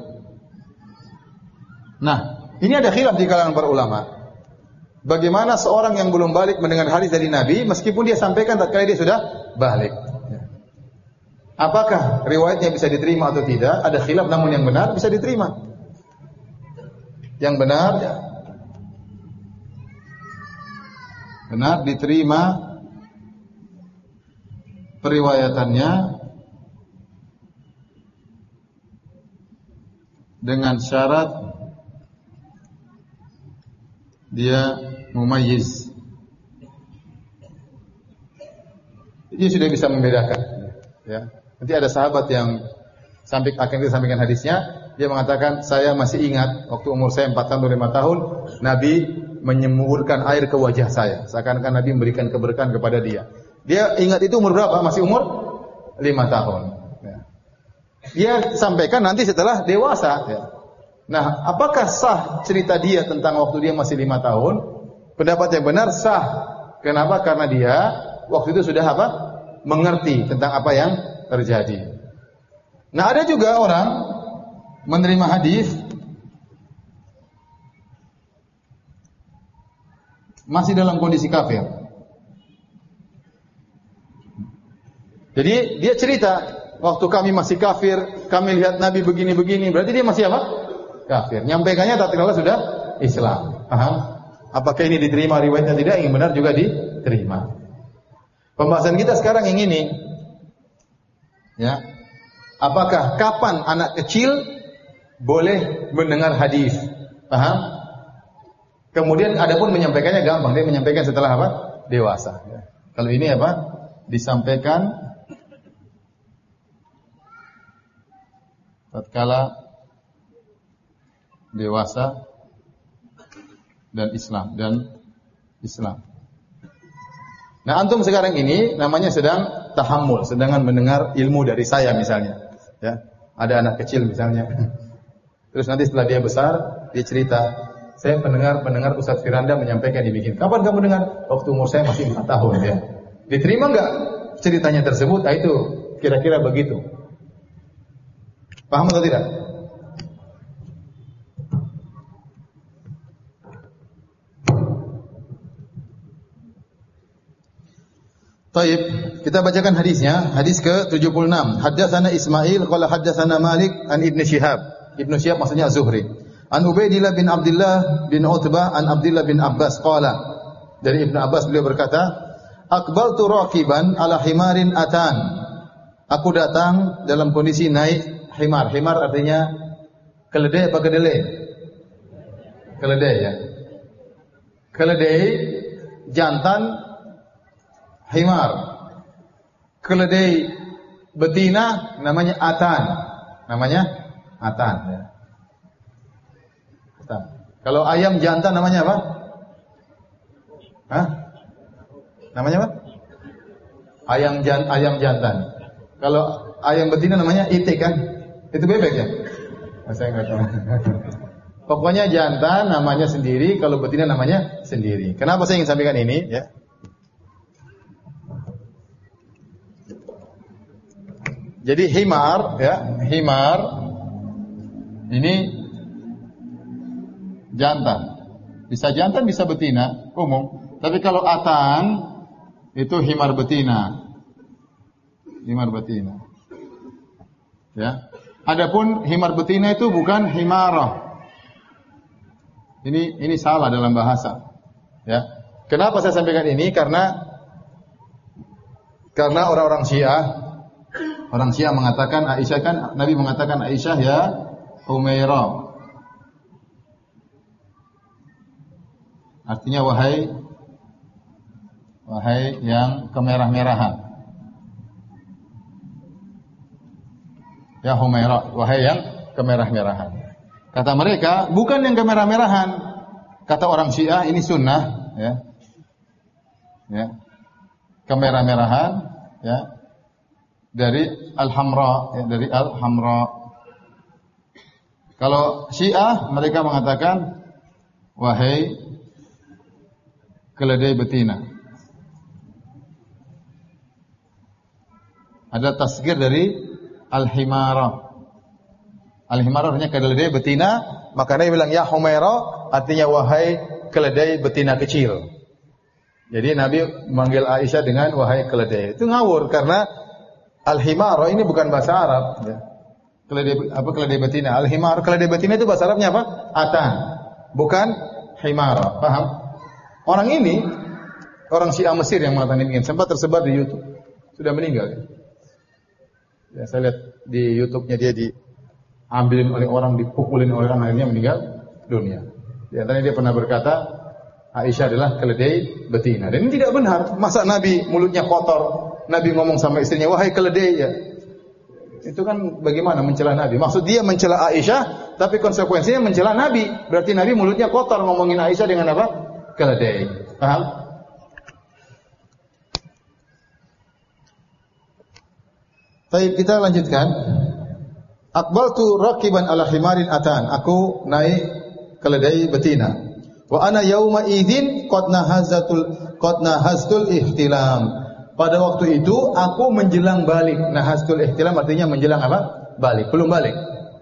Nah, ini ada khilaf di kalangan para ulama. Bagaimana seorang yang belum balik mendengar hadis dari Nabi meskipun dia sampaikan tatkala dia sudah balik? Apakah riwayatnya bisa diterima atau tidak? Ada khilaf, namun yang benar bisa diterima. Yang benar ya, benar diterima periwayatannya dengan syarat dia mumayyiz. Dia sudah bisa membedakan, ya. Nanti ada sahabat yang sampai akhirnya sampaikan hadisnya, dia mengatakan, saya masih ingat waktu umur saya empat tahun atau lima tahun, Nabi menyemburkan air ke wajah saya. Seakan-akan Nabi memberikan keberkahan kepada dia. Dia ingat itu umur berapa? Masih umur lima tahun. Ya. Dia sampaikan nanti setelah dewasa. Ya. Nah, apakah sah cerita dia tentang waktu dia masih lima tahun? Pendapat yang benar sah. Kenapa? Karena dia waktu itu sudah apa? Mengerti tentang apa yang terjadi. Nah, ada juga orang menerima hadis masih dalam kondisi kafir. Jadi dia cerita, waktu kami masih kafir, kami lihat Nabi begini-begini, berarti dia masih apa? Kafir. Nyampaikannya tatkala sudah Islam. Paham? Apakah ini diterima riwayatnya tidak? Yang benar juga diterima. Pembahasan kita sekarang yang ini, ya, apakah kapan anak kecil boleh mendengar hadis? Paham? Kemudian adapun menyampaikannya gampang, dia menyampaikan setelah apa? Dewasa. Ya. Kalau ini apa? Disampaikan tatkala dewasa dan Islam dan Islam. Nah, antum sekarang ini namanya sedang tahammul, sedang mendengar ilmu dari saya misalnya. Ya, ada anak kecil misalnya. Terus nanti setelah dia besar, dia cerita, saya pendengar pendengar Ustaz Firanda menyampaikan dibikin. Kapan kamu dengar? Waktu umur saya masih empat tahun ya. Diterima enggak ceritanya tersebut? Nah, itu kira-kira begitu. Paham atau tidak? Baik, kita bacakan hadisnya. Hadis ke tujuh puluh enam. Haddatsana Ismail qala haddatsana Malik an Ibnu Syihab. Ibnu Syihab maksudnya Az-Zuhri. An Ubaidillah bin Abdullah bin Utbah an Abdullah bin Abbas qala. Dari Ibnu Abbas beliau berkata, "Aqbaltu raqiban ala himarin atan." Aku datang dalam kondisi naik himar. Himar artinya keledai apa kedelai? Keledai ya. Keledai jantan himar. Keledai betina namanya atan. Namanya atan ya. Atan. Kalau ayam jantan namanya apa? Hah? Namanya apa? Ayam jan ayam jantan. Kalau ayam betina namanya itik kan? Itu bebek ya? Nah, saya enggak tahu. Pokoknya jantan namanya sendiri, kalau betina namanya sendiri. Kenapa saya ingin sampaikan ini ya? Jadi himar ya, himar ini jantan. Bisa jantan, bisa betina, umum. Tapi kalau atan itu himar betina. Himar betina. Ya. Adapun himar betina itu bukan himarah. Ini ini salah dalam bahasa. Ya. Kenapa saya sampaikan ini? Karena karena orang-orang Syiah Orang Syiah mengatakan Aisyah kan Nabi mengatakan Aisyah ya Humairah. Artinya wahai wahai yang kemerah-merahan. Ya Humairah, wahai yang kemerah-merahan. Kata mereka, bukan yang kemerah-merahan. Kata orang Syiah ini sunnah ya. Ya. Kemerah-merahan ya. Dari al-hamra, ya, dari al-hamra. Kalau Syiah mereka mengatakan wahai keledai betina. Ada tasgir dari al-himara. Al-himara artinya keledai betina, maka dia bilang ya Humaira artinya wahai keledai betina kecil. Jadi Nabi memanggil Aisyah dengan wahai keledai. Itu ngawur karena al-himara ini bukan bahasa Arab ya. Keledai apa keledai betina? Al-himar, keledai betina itu bahasa Arabnya apa? Atan. Bukan himara. Paham? Orang ini orang Syiah Mesir yang mengatakan ini sempat tersebar di YouTube. Sudah meninggal. Ya, saya lihat di YouTube-nya dia diambilin oleh orang, dipukulin oleh orang, akhirnya meninggal dunia. Di antaranya dia pernah berkata Aisyah adalah keledai betina. Dan ini tidak benar. Masa Nabi mulutnya kotor? Nabi ngomong sama istrinya, wahai keledai ya. Itu kan bagaimana mencela Nabi? Maksud dia mencela Aisyah, tapi konsekuensinya mencela Nabi. Berarti Nabi mulutnya kotor ngomongin Aisyah dengan apa? Keledai. Paham? Baik, kita lanjutkan. Aqbaltu raqiban ala himarin atan. Aku naik keledai betina. Wa ana yauma idzin qad nahazatul qad nahaztul ihtilam. Pada waktu itu aku menjelang balik. Nahaztul ihtilam artinya menjelang apa? Balik, belum balik.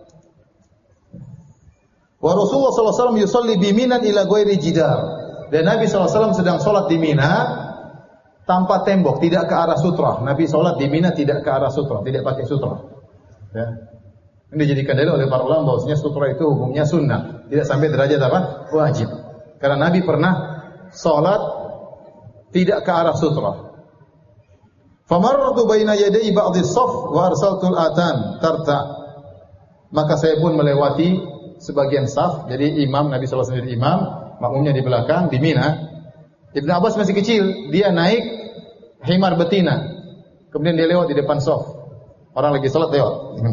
Wa Rasulullah sallallahu alaihi wasallam yusalli bi Minan ila ghairi jidar. Dan Nabi sallallahu alaihi wasallam sedang salat di Mina tanpa tembok, tidak ke arah sutra. Nabi salat di Mina tidak ke arah sutra, tidak pakai sutra. Ya. Ini dijadikan dalil oleh para ulama bahwasanya sutra itu hukumnya sunnah, tidak sampai derajat apa? Wajib. Karena Nabi pernah salat tidak ke arah sutra. Famarratu baina yaday ba'dhi shaff wa arsaltul atan tarta. Maka saya pun melewati sebagian saf. Jadi imam Nabi sallallahu alaihi wasallam imam, makmumnya di belakang di Mina. Ibnu Abbas masih kecil, dia naik himar betina. Kemudian dia lewat di depan saf. Orang lagi salat lewat.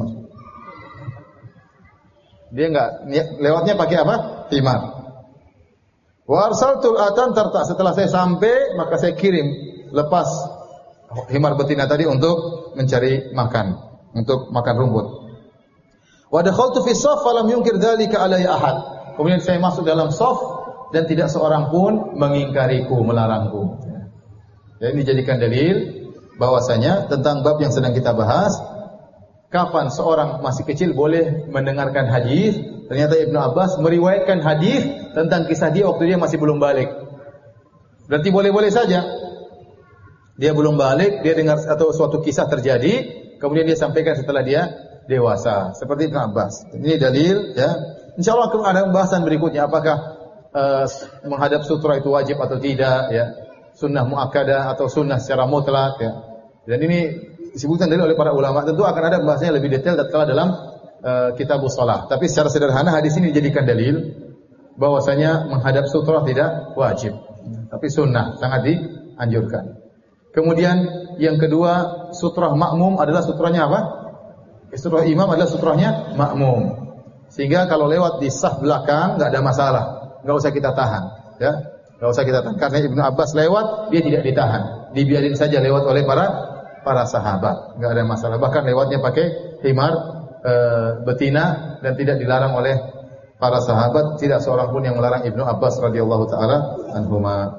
Dia enggak lewatnya pakai apa? Himar. Wa arsaltul atan tarta. Setelah saya sampai, maka saya kirim lepas himar betina tadi untuk mencari makan, untuk makan rumput. Wa dakhaltu fi shaff falam yunkir dzalika alayya ahad. Kemudian saya masuk dalam shaff dan tidak seorang pun mengingkariku, melarangku. Ya, ini dijadikan dalil bahwasanya tentang bab yang sedang kita bahas, kapan seorang masih kecil boleh mendengarkan hadis. Ternyata Ibnu Abbas meriwayatkan hadis tentang kisah dia waktu dia masih belum balik. Berarti boleh-boleh saja. Dia belum balik, dia dengar atau suatu kisah terjadi, kemudian dia sampaikan setelah dia dewasa. Seperti Ibnu Abbas. Ini dalil, ya. Insyaallah akan ada pembahasan berikutnya apakah uh, menghadap sutra itu wajib atau tidak, ya. Sunnah muakkadah atau sunnah secara mutlak, ya. Dan ini disebutkan dalil oleh para ulama. Tentu akan ada pembahasannya lebih detail tatkala dalam uh, kitabus shalah. Tapi secara sederhana hadis ini dijadikan dalil bahwasanya menghadap sutra tidak wajib, tapi sunnah, sangat dianjurkan. Kemudian yang kedua, sutrah makmum adalah sutranya apa? Sutrah imam adalah sutrahnya makmum. Sehingga kalau lewat di saf belakang enggak ada masalah, enggak usah kita tahan, ya. Enggak usah kita tahan karena Ibnu Abbas lewat dia tidak ditahan. Dibiarin saja lewat oleh para para sahabat, enggak ada masalah. Bahkan lewatnya pakai himar e, betina dan tidak dilarang oleh para sahabat, tidak seorang pun yang melarang Ibnu Abbas radhiyallahu taala anhuma.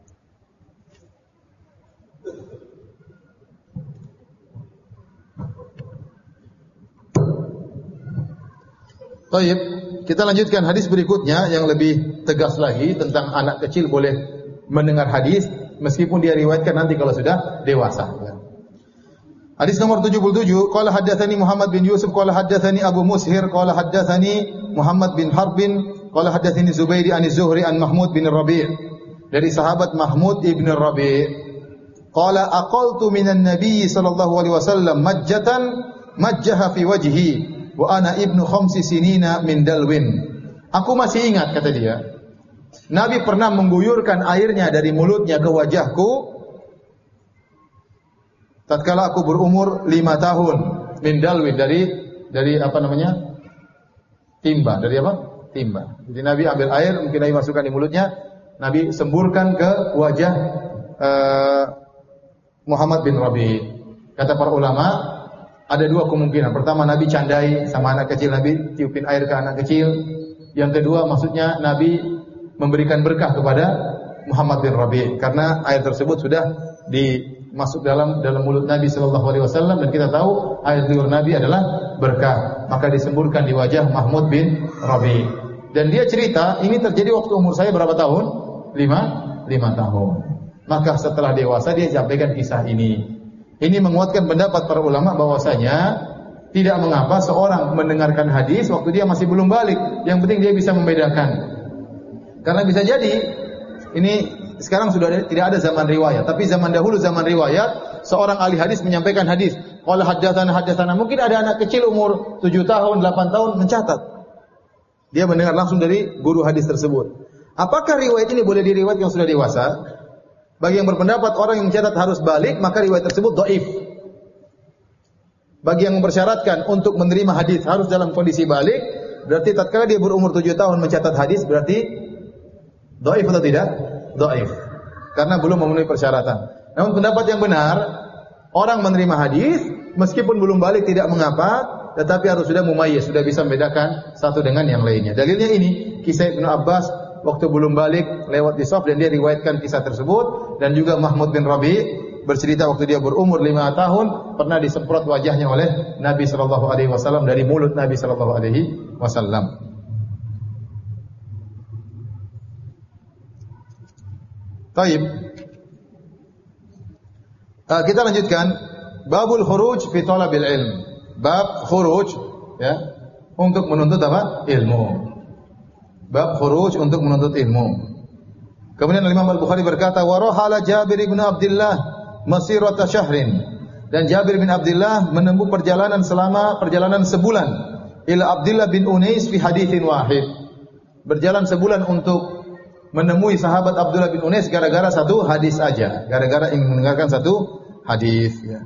Baik, kita lanjutkan hadis berikutnya yang lebih tegas lagi tentang anak kecil boleh mendengar hadis meskipun dia riwayatkan nanti kalau sudah dewasa. Hadis nomor tujuh puluh tujuh, qala haddatsani Muhammad bin Yusuf qala haddatsani Abu Mushir qala haddatsani Muhammad bin Harbin qala haddatsani Zubairi an Az-Zuhri an Mahmud bin Rabi'. Dari sahabat Mahmud ibn Rabi'. Qala aqaltu minan Nabi sallallahu alaihi wasallam majjatan majjaha fi wajhi. Wa ana ibnu khamsi sinina min dalwin. Aku masih ingat, kata dia, Nabi pernah mengguyurkan airnya dari mulutnya ke wajahku tatkala aku berumur lima tahun. Min dalwin, dari dari apa namanya? Timba, dari apa? Timba. Jadi Nabi ambil air, mungkin Nabi masukkan di mulutnya, Nabi semburkan ke wajah uh, Muhammad bin Rabi'. Kata para ulama, ada dua kemungkinan. Pertama, Nabi candai sama anak kecil, Nabi tiupin air ke anak kecil. Yang kedua, maksudnya Nabi memberikan berkah kepada Muhammad bin Rabi' karena air tersebut sudah dimasuk dalam dalam mulut Nabi sallallahu alaihi wasallam dan kita tahu air liur Nabi adalah berkah. Maka disemburkan di wajah Mahmud bin Rabi'. Dan dia cerita, ini terjadi waktu umur saya berapa tahun? Lima, lima tahun. Maka setelah dewasa dia sampaikan kisah ini. Ini menguatkan pendapat para ulama bahwasanya tidak mengapa seorang mendengarkan hadis waktu dia masih belum balik. Yang penting dia bisa membedakan. Karena bisa jadi ini sekarang sudah ada, tidak ada zaman riwayat, tapi zaman dahulu zaman riwayat seorang ahli hadis menyampaikan hadis. Qala haddatsana haddatsana, mungkin ada anak kecil umur tujuh tahun, delapan tahun mencatat. Dia mendengar langsung dari guru hadis tersebut. Apakah riwayat ini boleh diriwayat yang sudah dewasa? Bagi yang berpendapat orang yang mencatat harus balik, maka riwayat tersebut dhaif. bagi yang mempersyaratkan untuk menerima hadis harus dalam kondisi balik, berarti tatkala dia berumur tujuh tahun mencatat hadis berarti dhaif atau tidak? Dhaif. Karena belum memenuhi persyaratan. Namun pendapat yang benar, orang menerima hadis meskipun belum balik tidak mengapa, tetapi harus sudah mumayyiz, sudah bisa membedakan satu dengan yang lainnya. Dalilnya ini, kisah Ibnu Abbas waktu belum balik lewat di shaf dan dia riwayatkan kisah tersebut, dan juga Mahmud bin Rabi' bercerita waktu dia berumur lima tahun pernah disemprot wajahnya oleh Nabi sallallahu alaihi wasallam dari mulut Nabi sallallahu alaihi wasallam. Baik. Uh, kita lanjutkan babul khuruj fi talabil ilm. Bab khuruj ya, untuk menuntut apa? Ilmu. Bab khuruj untuk menuntut ilmu. Kemudian Imam Al-Bukhari berkata, wa rahala Jabir bin Abdullah masirata syahrin. Dan Jabir bin Abdullah menempuh perjalanan selama perjalanan sebulan ila Abdullah bin Unais fi haditsin wahid. Berjalan sebulan untuk menemui sahabat Abdullah bin Unais gara-gara satu hadis saja, gara-gara ingin mendengarkan satu hadis ya.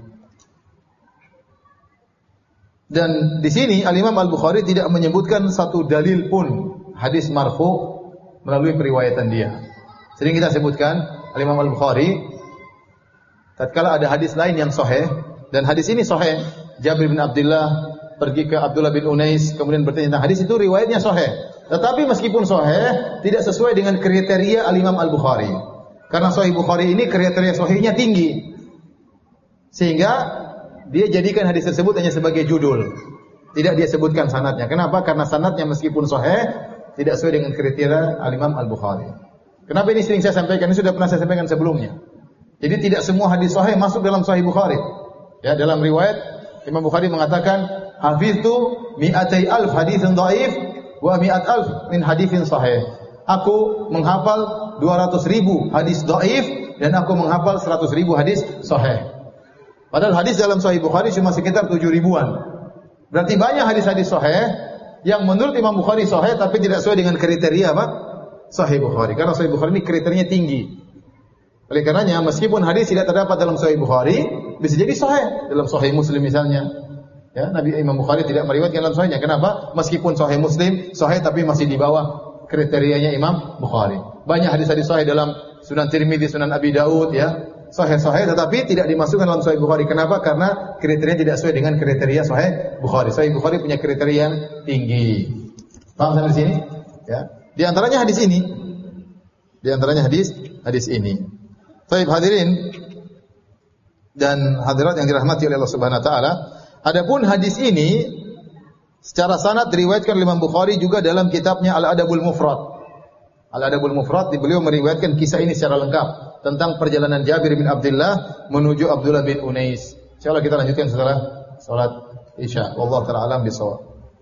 Dan di sini Al-Imam Al-Bukhari tidak menyebutkan satu dalil pun hadis marfu melalui periwayatan dia. Sering kita sebutkan Al-Imam Al-Bukhari tatkala ada hadis lain yang sahih, dan hadis ini sahih, Jabir bin Abdullah pergi ke Abdullah bin Unais kemudian bertanya tentang hadis itu, riwayatnya sahih. Tetapi meskipun sahih tidak sesuai dengan kriteria Al-Imam Al-Bukhari. Karena Sahih Bukhari ini kriteria sahihnya tinggi. Sehingga dia jadikan hadis tersebut hanya sebagai judul. Tidak dia sebutkan sanadnya. Kenapa? Karena sanadnya meskipun sahih tidak sesuai dengan kriteria Al-Imam Al-Bukhari. Kenapa ini sering saya sampaikan? Ini sudah pernah saya sampaikan sebelumnya. Jadi tidak semua hadis sahih masuk dalam Sahih Bukhari. Ya, dalam riwayat Imam Bukhari mengatakan, hafiztu mi'atai alf haditsin dhaif wa mi'at alf min haditsin sahih. Aku menghafal dua ratus ribu hadis dhaif dan aku menghafal seratus ribu hadis sahih. Padahal hadis dalam Sahih Bukhari cuma sekitar tujuh ribuan. Berarti banyak hadis-hadis sahih yang menurut Imam Bukhari sahih tapi tidak sesuai dengan kriteria apa? Sahih Bukhari. Karena Sahih Bukhari ini kriterianya tinggi. Oleh karenanya meskipun hadis tidak terdapat dalam Sahih Bukhari, bisa jadi sahih dalam Sahih Muslim misalnya. Ya, Nabi Imam Bukhari tidak meriwayatkan dalam sahihnya. Kenapa? Meskipun Sahih Muslim sahih tapi masih di bawah kriterianya Imam Bukhari. Banyak hadis-hadis sahih dalam Sunan Tirmidzi, Sunan Abi Daud ya. Sahih-sahih tetapi tidak dimasukkan dalam Sahih Bukhari. Kenapa? Karena kriteria tidak sesuai dengan kriteria Sahih Bukhari. Sahih Bukhari punya kriteria yang tinggi. Paham sampai di sini? Ya. Di antaranya hadis ini. Di antaranya hadis hadis ini. Baik hadirin dan hadirat yang dirahmati oleh Allah Subhanahu wa taala, adapun hadis ini secara sanad diriwayatkan oleh Imam Bukhari juga dalam kitabnya Al-Adabul Mufrad. Al-Adabul Mufrad beliau meriwayatkan kisah ini secara lengkap tentang perjalanan Jabir bin Abdullah menuju Abdullah bin Unais. Insyaallah kita lanjutkan setelah salat Isya. Wallahu taala alam bisawab.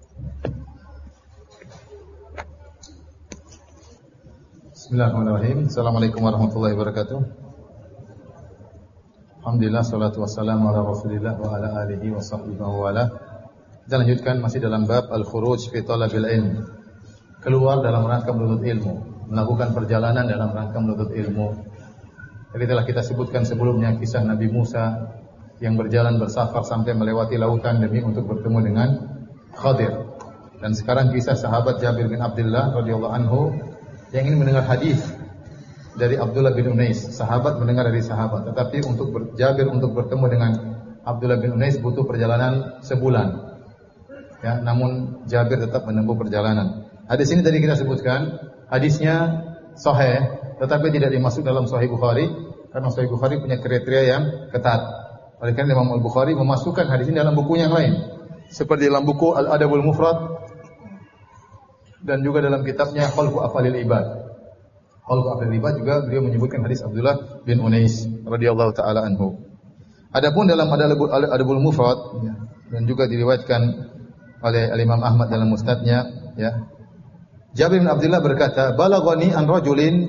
Bismillahirrahmanirrahim. Assalamualaikum warahmatullahi wabarakatuh. Alhamdulillah salatu wassalamu ala Rasulillah wa ala alihi wa sahbihi wa wala. Kita lanjutkan masih dalam bab al-khuruj fi talabil ilm. Keluar dalam rangka menuntut ilmu, melakukan perjalanan dalam rangka menuntut ilmu. Jadi telah kita sebutkan sebelumnya kisah Nabi Musa yang berjalan bersafar sampai melewati lautan demi untuk bertemu dengan Khadir. Dan sekarang kisah sahabat Jabir bin Abdullah radhiyallahu anhu yang ingin mendengar hadis dari Abdullah bin Unais. Sahabat mendengar dari sahabat, tetapi untuk ber, Jabir untuk bertemu dengan Abdullah bin Unais butuh perjalanan sebulan. Ya, namun Jabir tetap menempuh perjalanan. Hadis ini tadi kita sebutkan, hadisnya sahih, tetapi tidak dimasuk dalam Sahih Bukhari karena Sahih Bukhari punya kriteria yang ketat. Oleh karena Imam Al-Bukhari memasukkan hadis ini dalam bukunya yang lain, seperti dalam buku Al-Adabul Mufrad dan juga dalam kitabnya Khalqu Afalil Ibad. Khalqu Afalil Ibad juga beliau menyebutkan hadis Abdullah bin Unais radhiyallahu taala anhu. Adapun dalam Adabul Mufrad dan juga diriwayatkan oleh Al-Imam Ahmad dalam musnadnya, ya. Jabir bin Abdullah berkata, "Balaghani an rajulin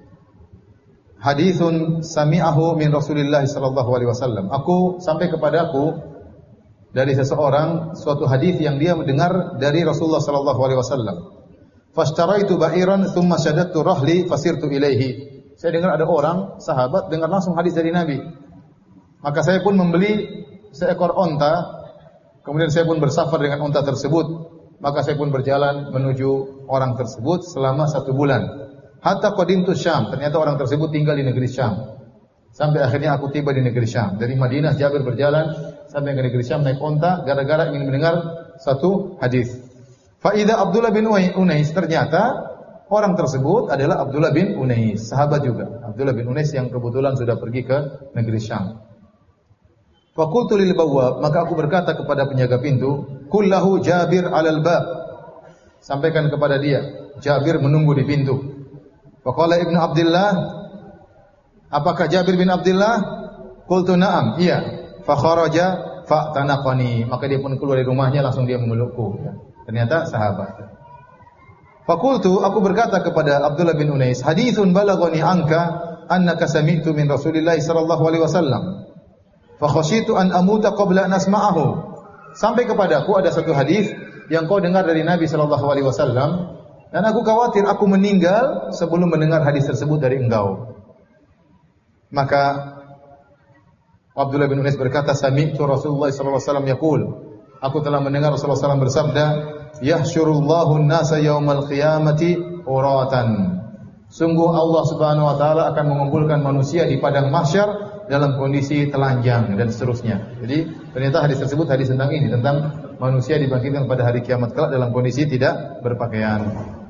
haditsun sami'ahu min Rasulillah sallallahu alaihi wasallam." Aku sampai kepadaku dari seseorang suatu hadis yang dia mendengar dari Rasulullah sallallahu alaihi wasallam. Fashtaraitu ba'iran thumma shaddadtu rahli fasirtu ilaihi. Saya dengar ada orang sahabat dengar langsung hadis dari Nabi. Maka saya pun membeli seekor onta, Kemudian saya pun bersafar dengan unta tersebut. Maka saya pun berjalan menuju orang tersebut selama satu bulan. Hatta qadimtu Syam. Ternyata orang tersebut tinggal di negeri Syam. Sampai akhirnya aku tiba di negeri Syam. Dari Madinah Jabir berjalan sampai ke negeri Syam naik unta gara-gara ingin mendengar satu hadis. Fa idza Abdullah bin Unais, ternyata orang tersebut adalah Abdullah bin Unais, sahabat juga. Abdullah bin Unais yang kebetulan sudah pergi ke negeri Syam. Fa qultu lil bawwab, maka aku berkata kepada penjaga pintu, kullahu Jabir 'alal bab. Sampaikan kepada dia, Jabir menunggu di pintu. Fa qala Ibnu Abdullah, apakah Jabir bin Abdullah? Qultu na'am, iya. Fa kharaja fa tanaqani, maka dia pun keluar dari rumahnya langsung dia memelukku. Ternyata sahabat. Fa qultu, aku berkata kepada Abdullah bin Unais, haditsun balaghani anka annaka sami'tu min Rasulillah sallallahu alaihi wasallam. Fa khasyitu an amuta qabla an asma'ahu. Sampai kepadaku ada satu hadis yang kau dengar dari Nabi sallallahu alaihi wasallam dan aku khawatir aku meninggal sebelum mendengar hadis tersebut dari engkau. Maka Abdullah bin Unais berkata, sami'tu Rasulullah sallallahu alaihi wasallam yaqul, aku telah mendengar Rasulullah sallallahu alaihi wasallam bersabda, yahsyurullahu an-nasa yaumal qiyamati uratan. Sungguh Allah Subhanahu wa taala akan mengumpulkan manusia di padang mahsyar dalam kondisi telanjang dan seterusnya. Jadi ternyata hadis tersebut hadis tentang ini, tentang manusia dibangkitkan pada hari kiamat kelak dalam kondisi tidak berpakaian.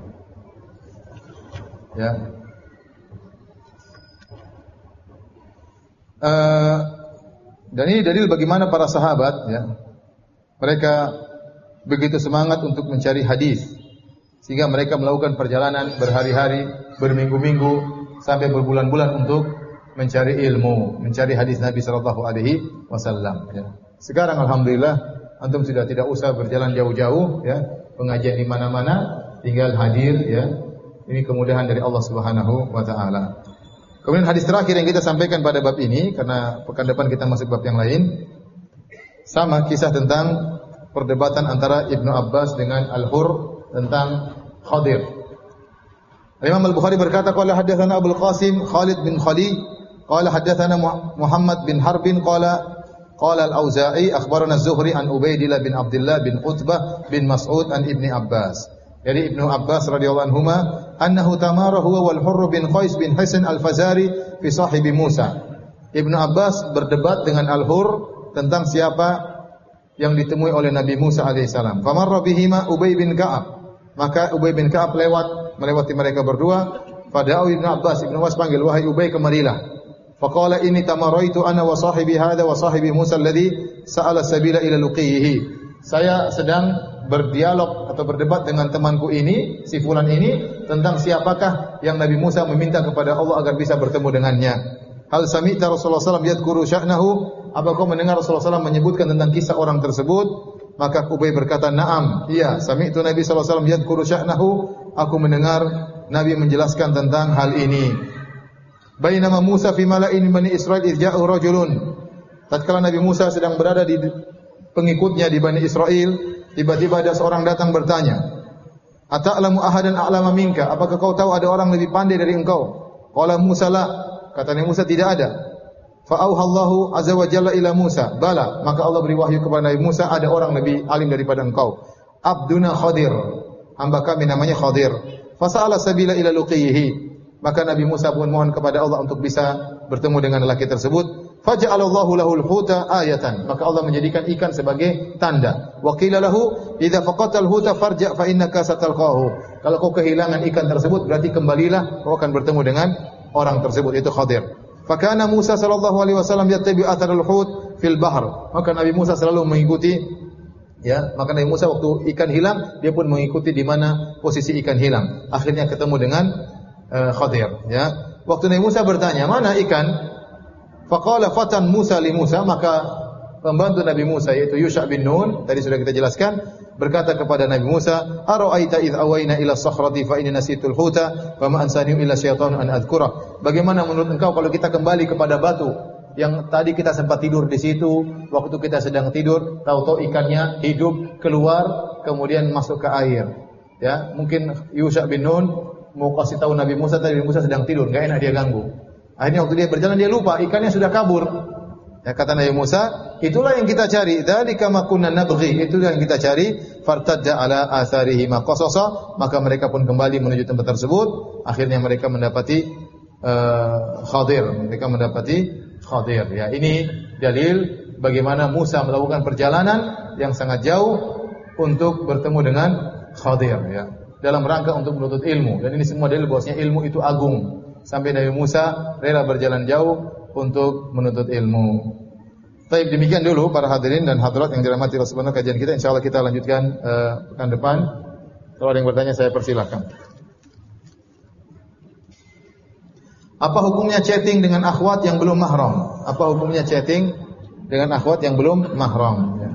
Ya. Uh, dan ini dalil bagaimana para sahabat, ya, mereka begitu semangat untuk mencari hadis, sehingga mereka melakukan perjalanan berhari-hari, berminggu-minggu, sampai berbulan-bulan untuk mencari ilmu, mencari hadis Nabi sallallahu alaihi wasallam. Ya. Sekarang alhamdulillah antum sudah tidak usah berjalan jauh-jauh, ya, pengajian di mana-mana, tinggal hadir, ya. Ini kemudahan dari Allah Subhanahu wa taala. Kemudian hadis terakhir yang kita sampaikan pada bab ini, karena pekan depan kita masuk bab yang lain, sama kisah tentang perdebatan antara Ibnu Abbas dengan Al-Hur tentang Khadir. Imam Al-Bukhari berkata, qala hadatsana Abdul Qasim Khalid bin Khali, qala hadatsana Muhammad bin Harbin, qala qala Al-Auza'i akhbarana Az-Zuhri an Ubaidillah bin Abdullah bin Utbah bin Mas'ud an Ibni Abbas. Dari Ibnu Abbas radhiyallahu anhuma, annahu tamara huwa wal Hurr bin Qais bin Hasan Al-Fazari fi sahibi Musa. Ibnu Abbas berdebat dengan Al-Hurr tentang siapa yang ditemui oleh Nabi Musa alaihissalam. Famarra bihima Ubay bin Ka'ab. Maka Ubay bin Ka'ab lewat melewati mereka berdua. Fada'u Ibnu Abbas, Ibnu Abbas panggil, wahai Ubay, kemarilah. Faqala inni tamaraitu ana wa sahibi hadha wa sahibi Musa alladhi sa'ala sabila ila luqiyhi. Saya sedang berdialog atau berdebat dengan temanku ini, si fulan ini, tentang siapakah yang Nabi Musa meminta kepada Allah agar bisa bertemu dengannya. Hal sami'ta Rasulullah sallallahu alaihi wasallam yadhkuru sya'nahu? Apa kau mendengar Rasulullah sallallahu alaihi wasallam menyebutkan tentang kisah orang tersebut? Maka Ubay berkata, "Na'am, iya, sami'tu Nabi sallallahu alaihi wasallam yadhkuru sya'nahu." Aku mendengar Nabi menjelaskan tentang hal ini. Bainama Musa fi mala'in Bani Israil idh ja'u rajulun. Tatkala Nabi Musa sedang berada di pengikutnya di Bani Israel, tiba-tiba ada seorang datang bertanya, "Ata'lamu ahadan a'lama minka?" Apakah kau tahu ada orang lebih pandai dari engkau? Qala Musa la. Kata Nabi Musa, tidak ada. Fa'auhallahu azza wa jalla ila Musa, bala, maka Allah beri wahyu kepada Nabi Musa, ada orang lebih alim daripada engkau. Abduna Khadir, hamba kami namanya Khadir. Fasa'ala sabila ila luqiyhi. Maka Nabi Musa pun mohon kepada Allah untuk bisa bertemu dengan lelaki tersebut. Faja'alallahu lahul huta ayatan, maka Allah menjadikan ikan sebagai tanda. Wa qila lahu idza faqatal huta farja' fa innaka satalqahu. Kalau kau kehilangan ikan tersebut berarti kembalilah, kau akan bertemu dengan orang tersebut, itu Khadir. Fakana Musa sallallahu alaihi wasallam yattabi atharul hut fil bahr. Maka Nabi Musa selalu mengikuti, ya, maka Nabi Musa waktu ikan hilang, dia pun mengikuti di mana posisi ikan hilang. Akhirnya ketemu dengan uh, Khadir, ya. Waktu Nabi Musa bertanya, "Mana ikan?" Faqala fatan Musa li Musa, maka pembantu Nabi Musa yaitu Yusha bin Nun, tadi sudah kita jelaskan, berkata kepada Nabi Musa, "Ara'aita idh awayna ila as-sakhrati fa inni nasitul huta wa ma ansani illa syaitan an adhkura." Bagaimana menurut engkau kalau kita kembali kepada batu yang tadi kita sempat tidur di situ, waktu kita sedang tidur, tahu-tahu ikannya hidup keluar kemudian masuk ke air. Ya, mungkin Yusha bin Nun mau kasih tahu Nabi Musa, tadi Nabi Musa sedang tidur, enggak enak dia ganggu. Akhirnya waktu dia berjalan dia lupa ikannya sudah kabur. Ya, kata Nabi Musa, itulah yang kita cari. Dzalika ma kunna nabghi, itulah yang kita cari. Fartadda ala atharihi ma qasasa, maka mereka pun kembali menuju tempat tersebut. Akhirnya mereka mendapati uh, Khadir, mereka mendapati Khadir. Ya, ini dalil bagaimana Musa melakukan perjalanan yang sangat jauh untuk bertemu dengan Khadir, ya, dalam rangka untuk menuntut ilmu. Dan ini semua dalil bahwasanya ilmu itu agung. Sampai Nabi Musa rela berjalan jauh untuk menuntut ilmu. Baik, demikian dulu para hadirin dan hadirat yang dirahmati Allah Subhanahu wa taala, kajian kita. Insyaallah kita lanjutkan uh, pekan depan. Kalau ada yang bertanya saya persilahkan. Apa hukumnya chatting dengan akhwat yang belum mahram? Apa hukumnya chatting dengan akhwat yang belum mahram? Ya.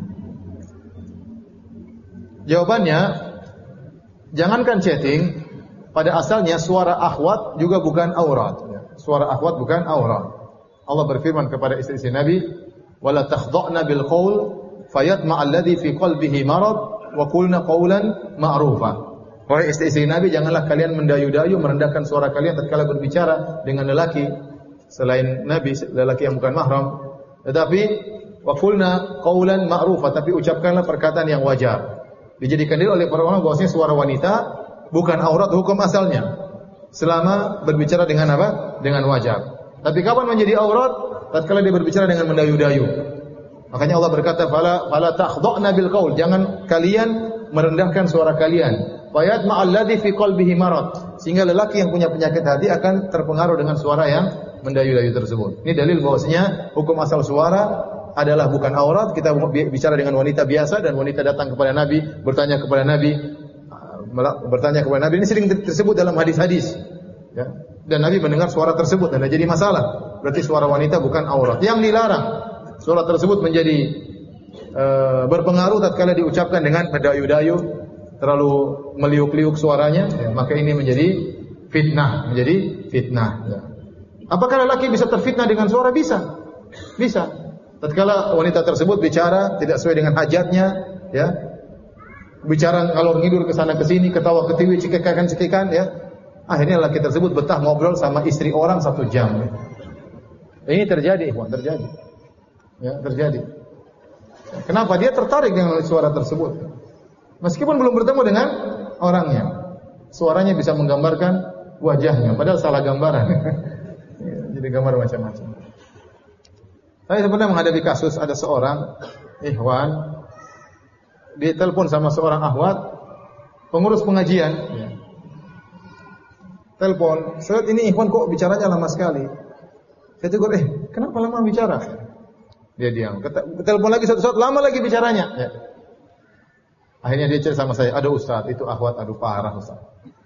Jawabannya, jangankan chatting, pada asalnya suara akhwat juga bukan aurat. Ya. Suara akhwat bukan aurat. Allah berfirman kepada istri-istri Nabi, "Wala takhda'na bil qaul fayatma'a alladhi fi qalbihi marad wa qulna qawlan ma'rufa." Wahai istri-istri Nabi, janganlah kalian mendayu-dayu merendahkan suara kalian tatkala berbicara dengan lelaki selain Nabi, lelaki yang bukan mahram. Tetapi wa qulna qawlan ma'rufa, tapi ucapkanlah perkataan yang wajar. Dijadikan dalil oleh para ulama bahwasanya suara wanita bukan aurat hukum asalnya selama berbicara dengan apa? Dengan wajar. Tapi kapan menjadi aurat? Tatkala dia berbicara dengan mendayu-dayu. Makanya Allah berkata, "Fala fala takhda'na bil qaul." Jangan kalian merendahkan suara kalian. Fayat ma'alladzi fi qalbihi marad. Sehingga lelaki yang punya penyakit hati akan terpengaruh dengan suara yang mendayu-dayu tersebut. Ini dalil bahwasanya hukum asal suara adalah bukan aurat. Kita bicara dengan wanita biasa dan wanita datang kepada Nabi, bertanya kepada Nabi, bertanya kepada Nabi. Ini sering tersebut dalam hadis-hadis. Ya. Dan Nabi mendengar suara tersebut dan tidak jadi masalah. Berarti suara wanita bukan aurat. Yang dilarang suara tersebut menjadi e, berpengaruh tatkala diucapkan dengan mendayu-dayu, terlalu meliuk-liuk suaranya, ya, maka ini menjadi fitnah, menjadi fitnah. Ya. Apakah lelaki bisa terfitnah dengan suara? Bisa, bisa. Tatkala wanita tersebut bicara tidak sesuai dengan hajatnya, ya, bicara ngalor ngidur ke sana ke sini, ketawa ketiwi, cekikan-cekikan, ya. Akhirnya laki tersebut betah ngobrol sama istri orang satu jam. Ini terjadi, ikhwan, terjadi. Ya, terjadi. Kenapa? Dia tertarik dengan suara tersebut. Meskipun belum bertemu dengan orangnya. Suaranya bisa menggambarkan wajahnya, padahal salah gambaran. Jadi gambar macam-macam. Saya pernah menghadapi kasus ada seorang ikhwan ditelepon sama seorang akhwat pengurus pengajian. Ya. Telepon, saat ini ikhwan kok bicaranya lama sekali. Saya tegur, eh kenapa lama bicara? Dia diam. Telepon lagi satu saat, lama lagi bicaranya. Ya. Akhirnya dia cerita sama saya, aduh Ustaz, itu akhwat, aduh parah Ustaz.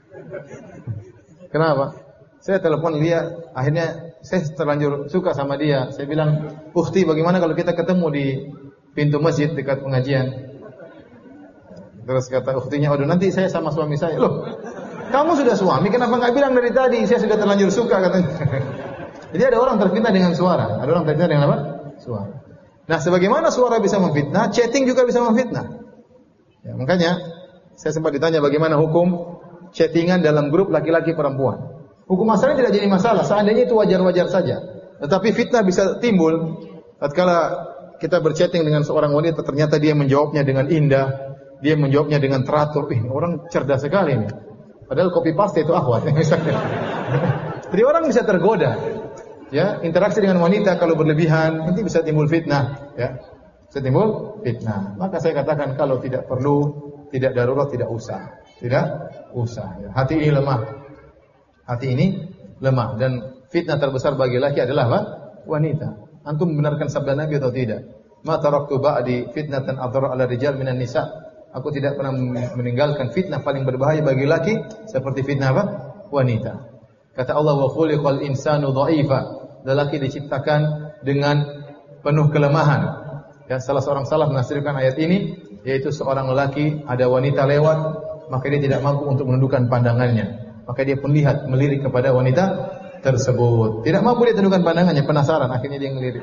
Kenapa? Saya telepon dia, akhirnya saya terlanjur suka sama dia. Saya bilang, "Ukhti, bagaimana kalau kita ketemu di pintu masjid dekat pengajian?" Terus kata ukhtinya, "Aduh, nanti saya sama suami saya." Loh, kamu sudah suami, kenapa enggak bilang dari tadi? Saya sudah terlanjur suka katanya. Jadi ada orang terfitnah dengan suara, ada orang terfitnah dengan apa? Suara. Nah, sebagaimana suara bisa memfitnah, chatting juga bisa memfitnah. Ya, makanya saya sempat ditanya bagaimana hukum chattingan dalam grup laki-laki perempuan. Hukum asalnya tidak jadi masalah, seandainya itu wajar-wajar saja. Tetapi fitnah bisa timbul tatkala kita berchatting dengan seorang wanita, ternyata dia menjawabnya dengan indah, dia menjawabnya dengan teratur. Ih, orang cerdas sekali ini. Padahal copy paste itu akhwat. Jadi orang bisa tergoda. Ya, interaksi dengan wanita kalau berlebihan nanti bisa timbul fitnah, ya. Bisa timbul fitnah. Maka saya katakan kalau tidak perlu, tidak darurat, tidak usah. Tidak usah. Ya. Hati ini lemah. Hati ini lemah dan fitnah terbesar bagi laki adalah apa? Wanita. Antum membenarkan sabda Nabi atau tidak? Ma taraktu ba'di fitnatan adhar 'ala rijal minan nisa. Aku tidak pernah meninggalkan fitnah paling berbahaya bagi laki seperti fitnah apa? Wanita. Kata Allah, wa khuliqal insanu dha'ifa. Lelaki diciptakan dengan penuh kelemahan. Ya, salah seorang salaf menafsirkan ayat ini, yaitu seorang lelaki ada wanita lewat, maka dia tidak mampu untuk menundukkan pandangannya. Maka dia pun lihat, melirik kepada wanita tersebut. Tidak mampu dia tundukkan pandangannya, penasaran, akhirnya dia ngelirik.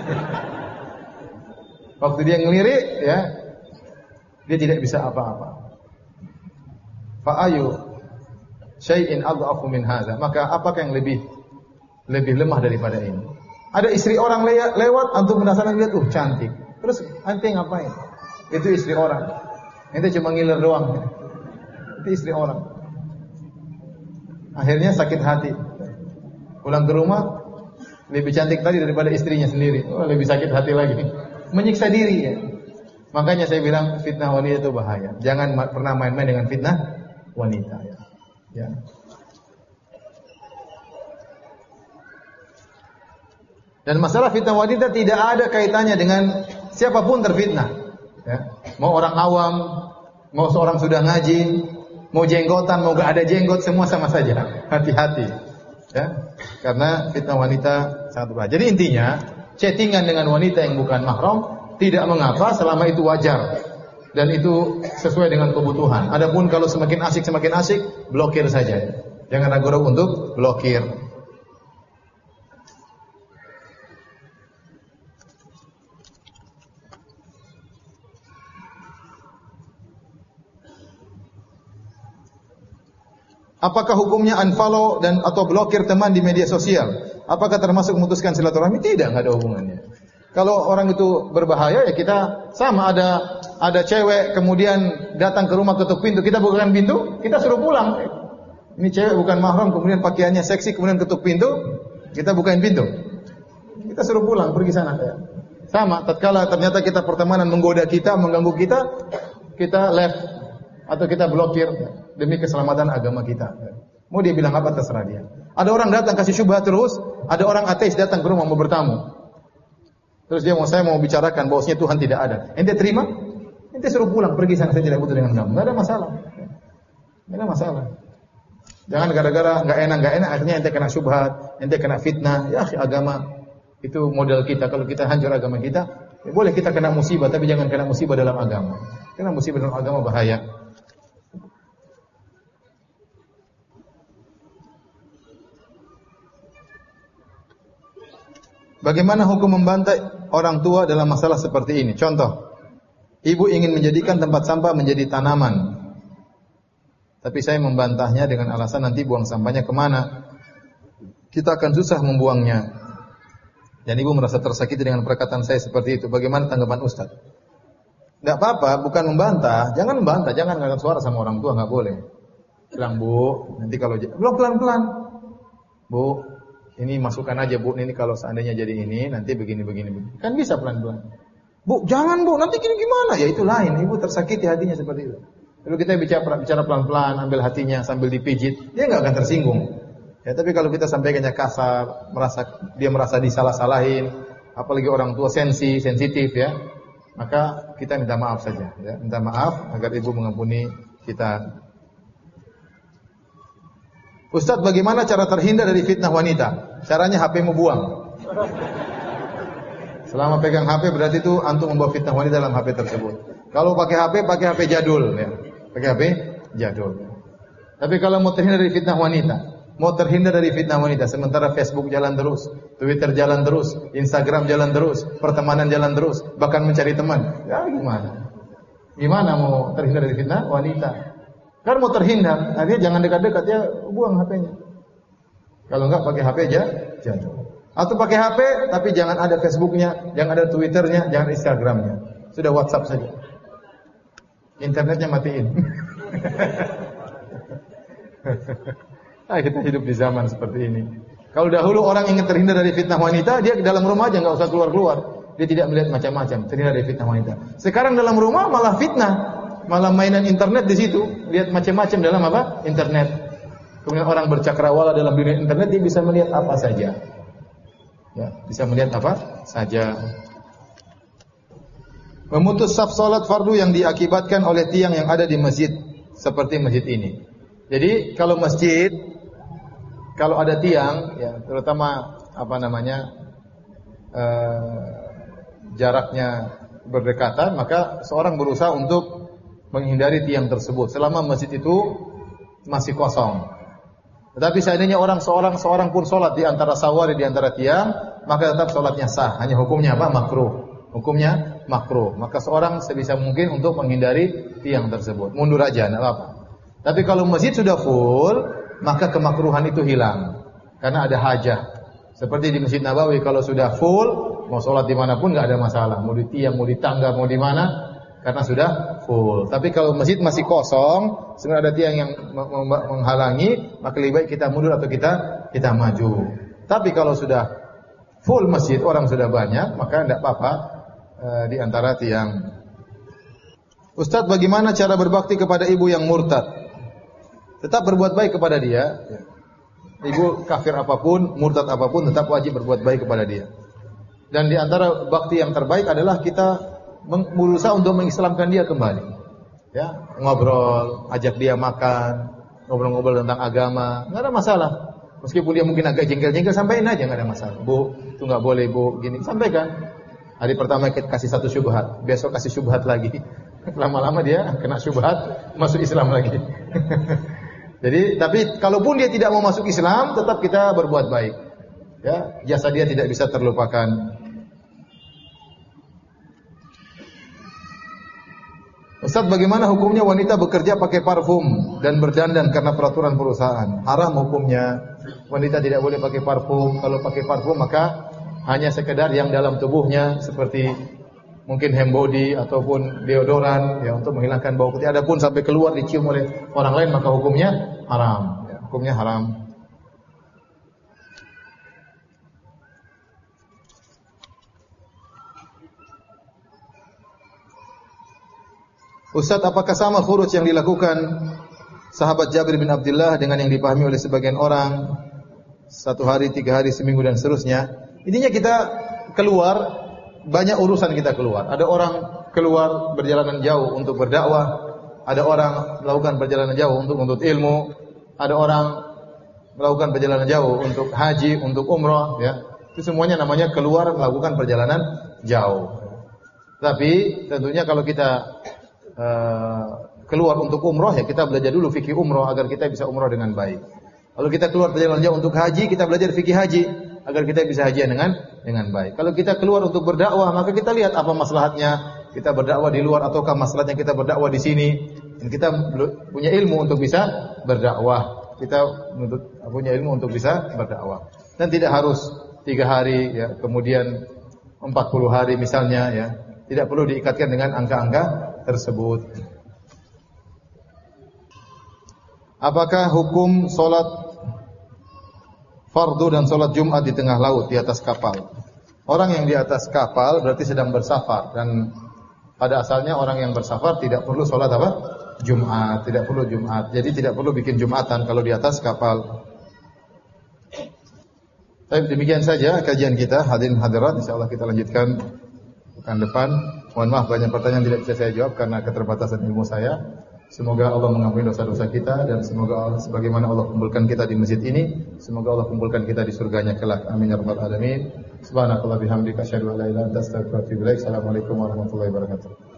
Waktu dia ngelirik, ya, dia tidak bisa apa-apa. Fa'ayu syai'in adhafu min hadza. Maka apakah yang lebih lebih lemah daripada ini? Ada istri orang le- lewat, antum penasaran lihat, uh cantik. Terus ente ngapain? Itu istri orang. Ente cuma ngiler doang. Itu istri orang. Akhirnya sakit hati. Pulang ke rumah lebih cantik tadi daripada istrinya sendiri. Oh, lebih sakit hati lagi. Menyiksa diri ya. Makanya saya bilang fitnah wanita itu bahaya. Jangan pernah main-main dengan fitnah wanita ya. Ya. Dan masalah fitnah wanita tidak ada kaitannya dengan siapapun terfitnah. Ya. Mau orang awam, mau seorang sudah ngaji, mau jenggotan, mau gak ada jenggot, semua sama saja. Hati-hati. Ya. Karena fitnah wanita sangat berbahaya. Jadi intinya, chattingan dengan wanita yang bukan mahram tidak mengapa selama itu wajar dan itu sesuai dengan kebutuhan. Adapun kalau semakin asik semakin asik, blokir saja. Jangan ragu-ragu untuk blokir. Apakah hukumnya unfollow dan atau blokir teman di media sosial? Apakah termasuk memutuskan silaturahmi? Tidak, enggak ada hubungannya. Kalau orang itu berbahaya ya kita sama ada ada cewek kemudian datang ke rumah ketuk pintu, kita bukakan pintu, kita suruh pulang. Ini cewek bukan mahram kemudian pakaiannya seksi kemudian ketuk pintu, kita bukain pintu. Kita suruh pulang, pergi sana ya. Sama, tatkala ternyata kita pertemanan menggoda kita, mengganggu kita, kita left atau kita blokir demi keselamatan agama kita. Mau dia bilang apa terserah dia. Ada orang datang kasih syubhat terus, ada orang ateis datang ke rumah mau bertamu. Terus dia mau saya mau bicarakan bahwasanya Tuhan tidak ada. Ente terima? Ente suruh pulang, pergi sana, saya tidak butuh dengan kamu. Enggak ada masalah. Enggak ada masalah. Jangan gara-gara enggak enak enggak enak akhirnya ente kena syubhat, ente kena fitnah. Ya akhi, agama itu modal kita. Kalau kita hancur agama kita, ya boleh kita kena musibah tapi jangan kena musibah dalam agama. Karena musibah dalam agama bahaya. Bagaimana hukum membantai orang tua dalam masalah seperti ini? Contoh, ibu ingin menjadikan tempat sampah menjadi tanaman. Tapi saya membantahnya dengan alasan nanti buang sampahnya kemana? Kita akan susah membuangnya. Dan ibu merasa tersakiti dengan perkataan saya seperti itu. Bagaimana tanggapan Ustaz? Tidak apa-apa, bukan membantah. Jangan membantah, jangan ngangkat suara sama orang tua, nggak boleh. Bilang, Bu, nanti kalau... Belum pelan-pelan. Bu, ini masukkan aja Bu, ini kalau seandainya jadi ini, nanti begini-begini. Kan bisa pelan-pelan. Bu, jangan Bu, nanti gini gimana? Ya itu lain, ibu tersakiti hatinya seperti itu. Kalau kita bicara bicara pelan-pelan, ambil hatinya sambil dipijit, dia nggak akan tersinggung. Ya, tapi kalau kita sampaikannya kasar, merasa dia merasa disalah-salahin, apalagi orang tua sensi, sensitif ya, maka kita minta maaf saja. Ya. Minta maaf agar ibu mengampuni kita. Ustaz, bagaimana cara terhindar dari fitnah wanita? Caranya H P-mu buang. Selama pegang H P berarti itu antum membawa fitnah wanita dalam H P tersebut. Kalau pakai H P, pakai H P jadul ya. Pakai H P jadul. Tapi kalau mau terhindar dari fitnah wanita, mau terhindar dari fitnah wanita sementara Facebook jalan terus, Twitter jalan terus, Instagram jalan terus, pertemanan jalan terus, bahkan mencari teman. Ya gimana? Gimana mau terhindar dari fitnah wanita? Kan mau terhindar, artinya jangan dekat-dekat ya, buang H P-nya. Kalau enggak pakai H P aja, jangan. Atau pakai H P tapi jangan ada Facebook-nya, jangan ada Twitter-nya, jangan Instagram-nya. Sudah WhatsApp saja. Internetnya matiin. Ah, kita hidup di zaman seperti ini. Kalau dahulu orang ingin terhindar dari fitnah wanita, dia di dalam rumah aja enggak usah keluar-keluar. Dia tidak melihat macam-macam, terhindar dari fitnah wanita. Sekarang dalam rumah malah fitnah. Malah mainan internet di situ, lihat macam-macam dalam apa? Internet. Kemudian orang bercakrawala dalam dunia internet, dia bisa melihat apa saja. Ya, bisa melihat apa saja. Memutus saf salat fardu yang diakibatkan oleh tiang yang ada di masjid seperti masjid ini. Jadi kalau masjid kalau ada tiang, ya terutama apa namanya eh, jaraknya berdekatan, maka seorang berusaha untuk menghindari tiang tersebut selama masjid itu masih kosong. Tetapi seandainya orang seorang seorang pun sholat di antara sawari di antara tiang, maka tetap sholatnya sah. Hanya hukumnya apa? Makruh. Hukumnya makruh. Maka seorang sebisa mungkin untuk menghindari tiang tersebut. Mundur aja, tidak apa-apa. Tapi kalau masjid sudah full, maka kemakruhan itu hilang. Karena ada hajah. Seperti di Masjid Nabawi, kalau sudah full, mau sholat dimanapun nggak ada masalah. Mau di tiang, mau di tangga, mau di mana, karena sudah full. Tapi kalau masjid masih kosong, sebenarnya ada tiang yang menghalangi, maka lebih baik kita mundur atau kita kita maju. Tapi kalau sudah full masjid, orang sudah banyak, maka tidak apa-apa e, di antara tiang. Ustaz, bagaimana cara berbakti kepada ibu yang murtad? Tetap berbuat baik kepada dia. Ibu kafir apapun, murtad apapun, tetap wajib berbuat baik kepada dia. Dan di antara bakti yang terbaik adalah kita berusaha untuk mengislamkan dia kembali. Ya, ngobrol, ajak dia makan, ngobrol-ngobrol tentang agama, enggak ada masalah. Meskipun dia mungkin agak jengkel-jengkel, sampaikan aja, enggak ada masalah. Bu, itu enggak boleh, Bu, gini, sampaikan. Hari pertama kita kasih satu syubhat, besok kasih syubhat lagi. Lama-lama dia kena syubhat, masuk Islam lagi. Jadi, tapi kalaupun dia tidak mau masuk Islam, tetap kita berbuat baik. Ya, jasa dia tidak bisa terlupakan. Ustaz, bagaimana hukumnya wanita bekerja pakai parfum dan berdandan karena peraturan perusahaan? Haram hukumnya. Wanita tidak boleh pakai parfum. Kalau pakai parfum maka hanya sekedar yang dalam tubuhnya seperti mungkin hand body ataupun deodoran ya untuk menghilangkan bau putih. Adapun sampai keluar dicium oleh orang lain maka hukumnya haram. Ya, hukumnya haram. Ustaz, apakah sama khuruj yang dilakukan sahabat Jabir bin Abdullah dengan yang dipahami oleh sebagian orang satu hari, tiga hari, seminggu dan seterusnya? Intinya kita keluar, banyak urusan kita keluar. Ada orang keluar berjalanan jauh untuk berdakwah, ada orang melakukan perjalanan jauh untuk menuntut ilmu, ada orang melakukan perjalanan jauh untuk haji, untuk umrah, ya. Itu semuanya namanya keluar melakukan perjalanan jauh. Tapi tentunya kalau kita Uh, keluar untuk umroh ya kita belajar dulu fikih umroh agar kita bisa umroh dengan baik. Kalau kita keluar perjalanan jauh untuk haji, kita belajar fikih haji agar kita bisa haji dengan dengan baik. Kalau kita keluar untuk berdakwah, maka kita lihat apa maslahatnya kita berdakwah di luar ataukah maslahatnya kita berdakwah di sini. Dan kita punya ilmu untuk bisa berdakwah. Kita punya ilmu untuk bisa berdakwah. Dan tidak harus tiga hari ya, kemudian empat puluh hari misalnya ya. Tidak perlu diikatkan dengan angka-angka tersebut. Apakah hukum solat fardu dan solat Jumat di tengah laut di atas kapal? Orang yang di atas kapal berarti sedang bersafar dan pada asalnya orang yang bersafar tidak perlu solat apa? Jumat, tidak perlu Jumat. Jadi tidak perlu bikin Jumatan kalau di atas kapal. Baik, demikian saja kajian kita. Hadirin hadirat, insyaallah kita lanjutkan pekan depan. Mohon maaf banyak pertanyaan tidak bisa saya jawab karena keterbatasan ilmu saya. Semoga Allah mengampuni dosa-dosa kita dan semoga Allah, sebagaimana Allah kumpulkan kita di masjid ini, semoga Allah kumpulkan kita di surganya kelak. Amin ya rabbal alamin. Subhanakallah bihamdika asyhadu an la ilaha illa anta astaghfiruka wa atubu ilaik. Assalamualaikum warahmatullahi wabarakatuh.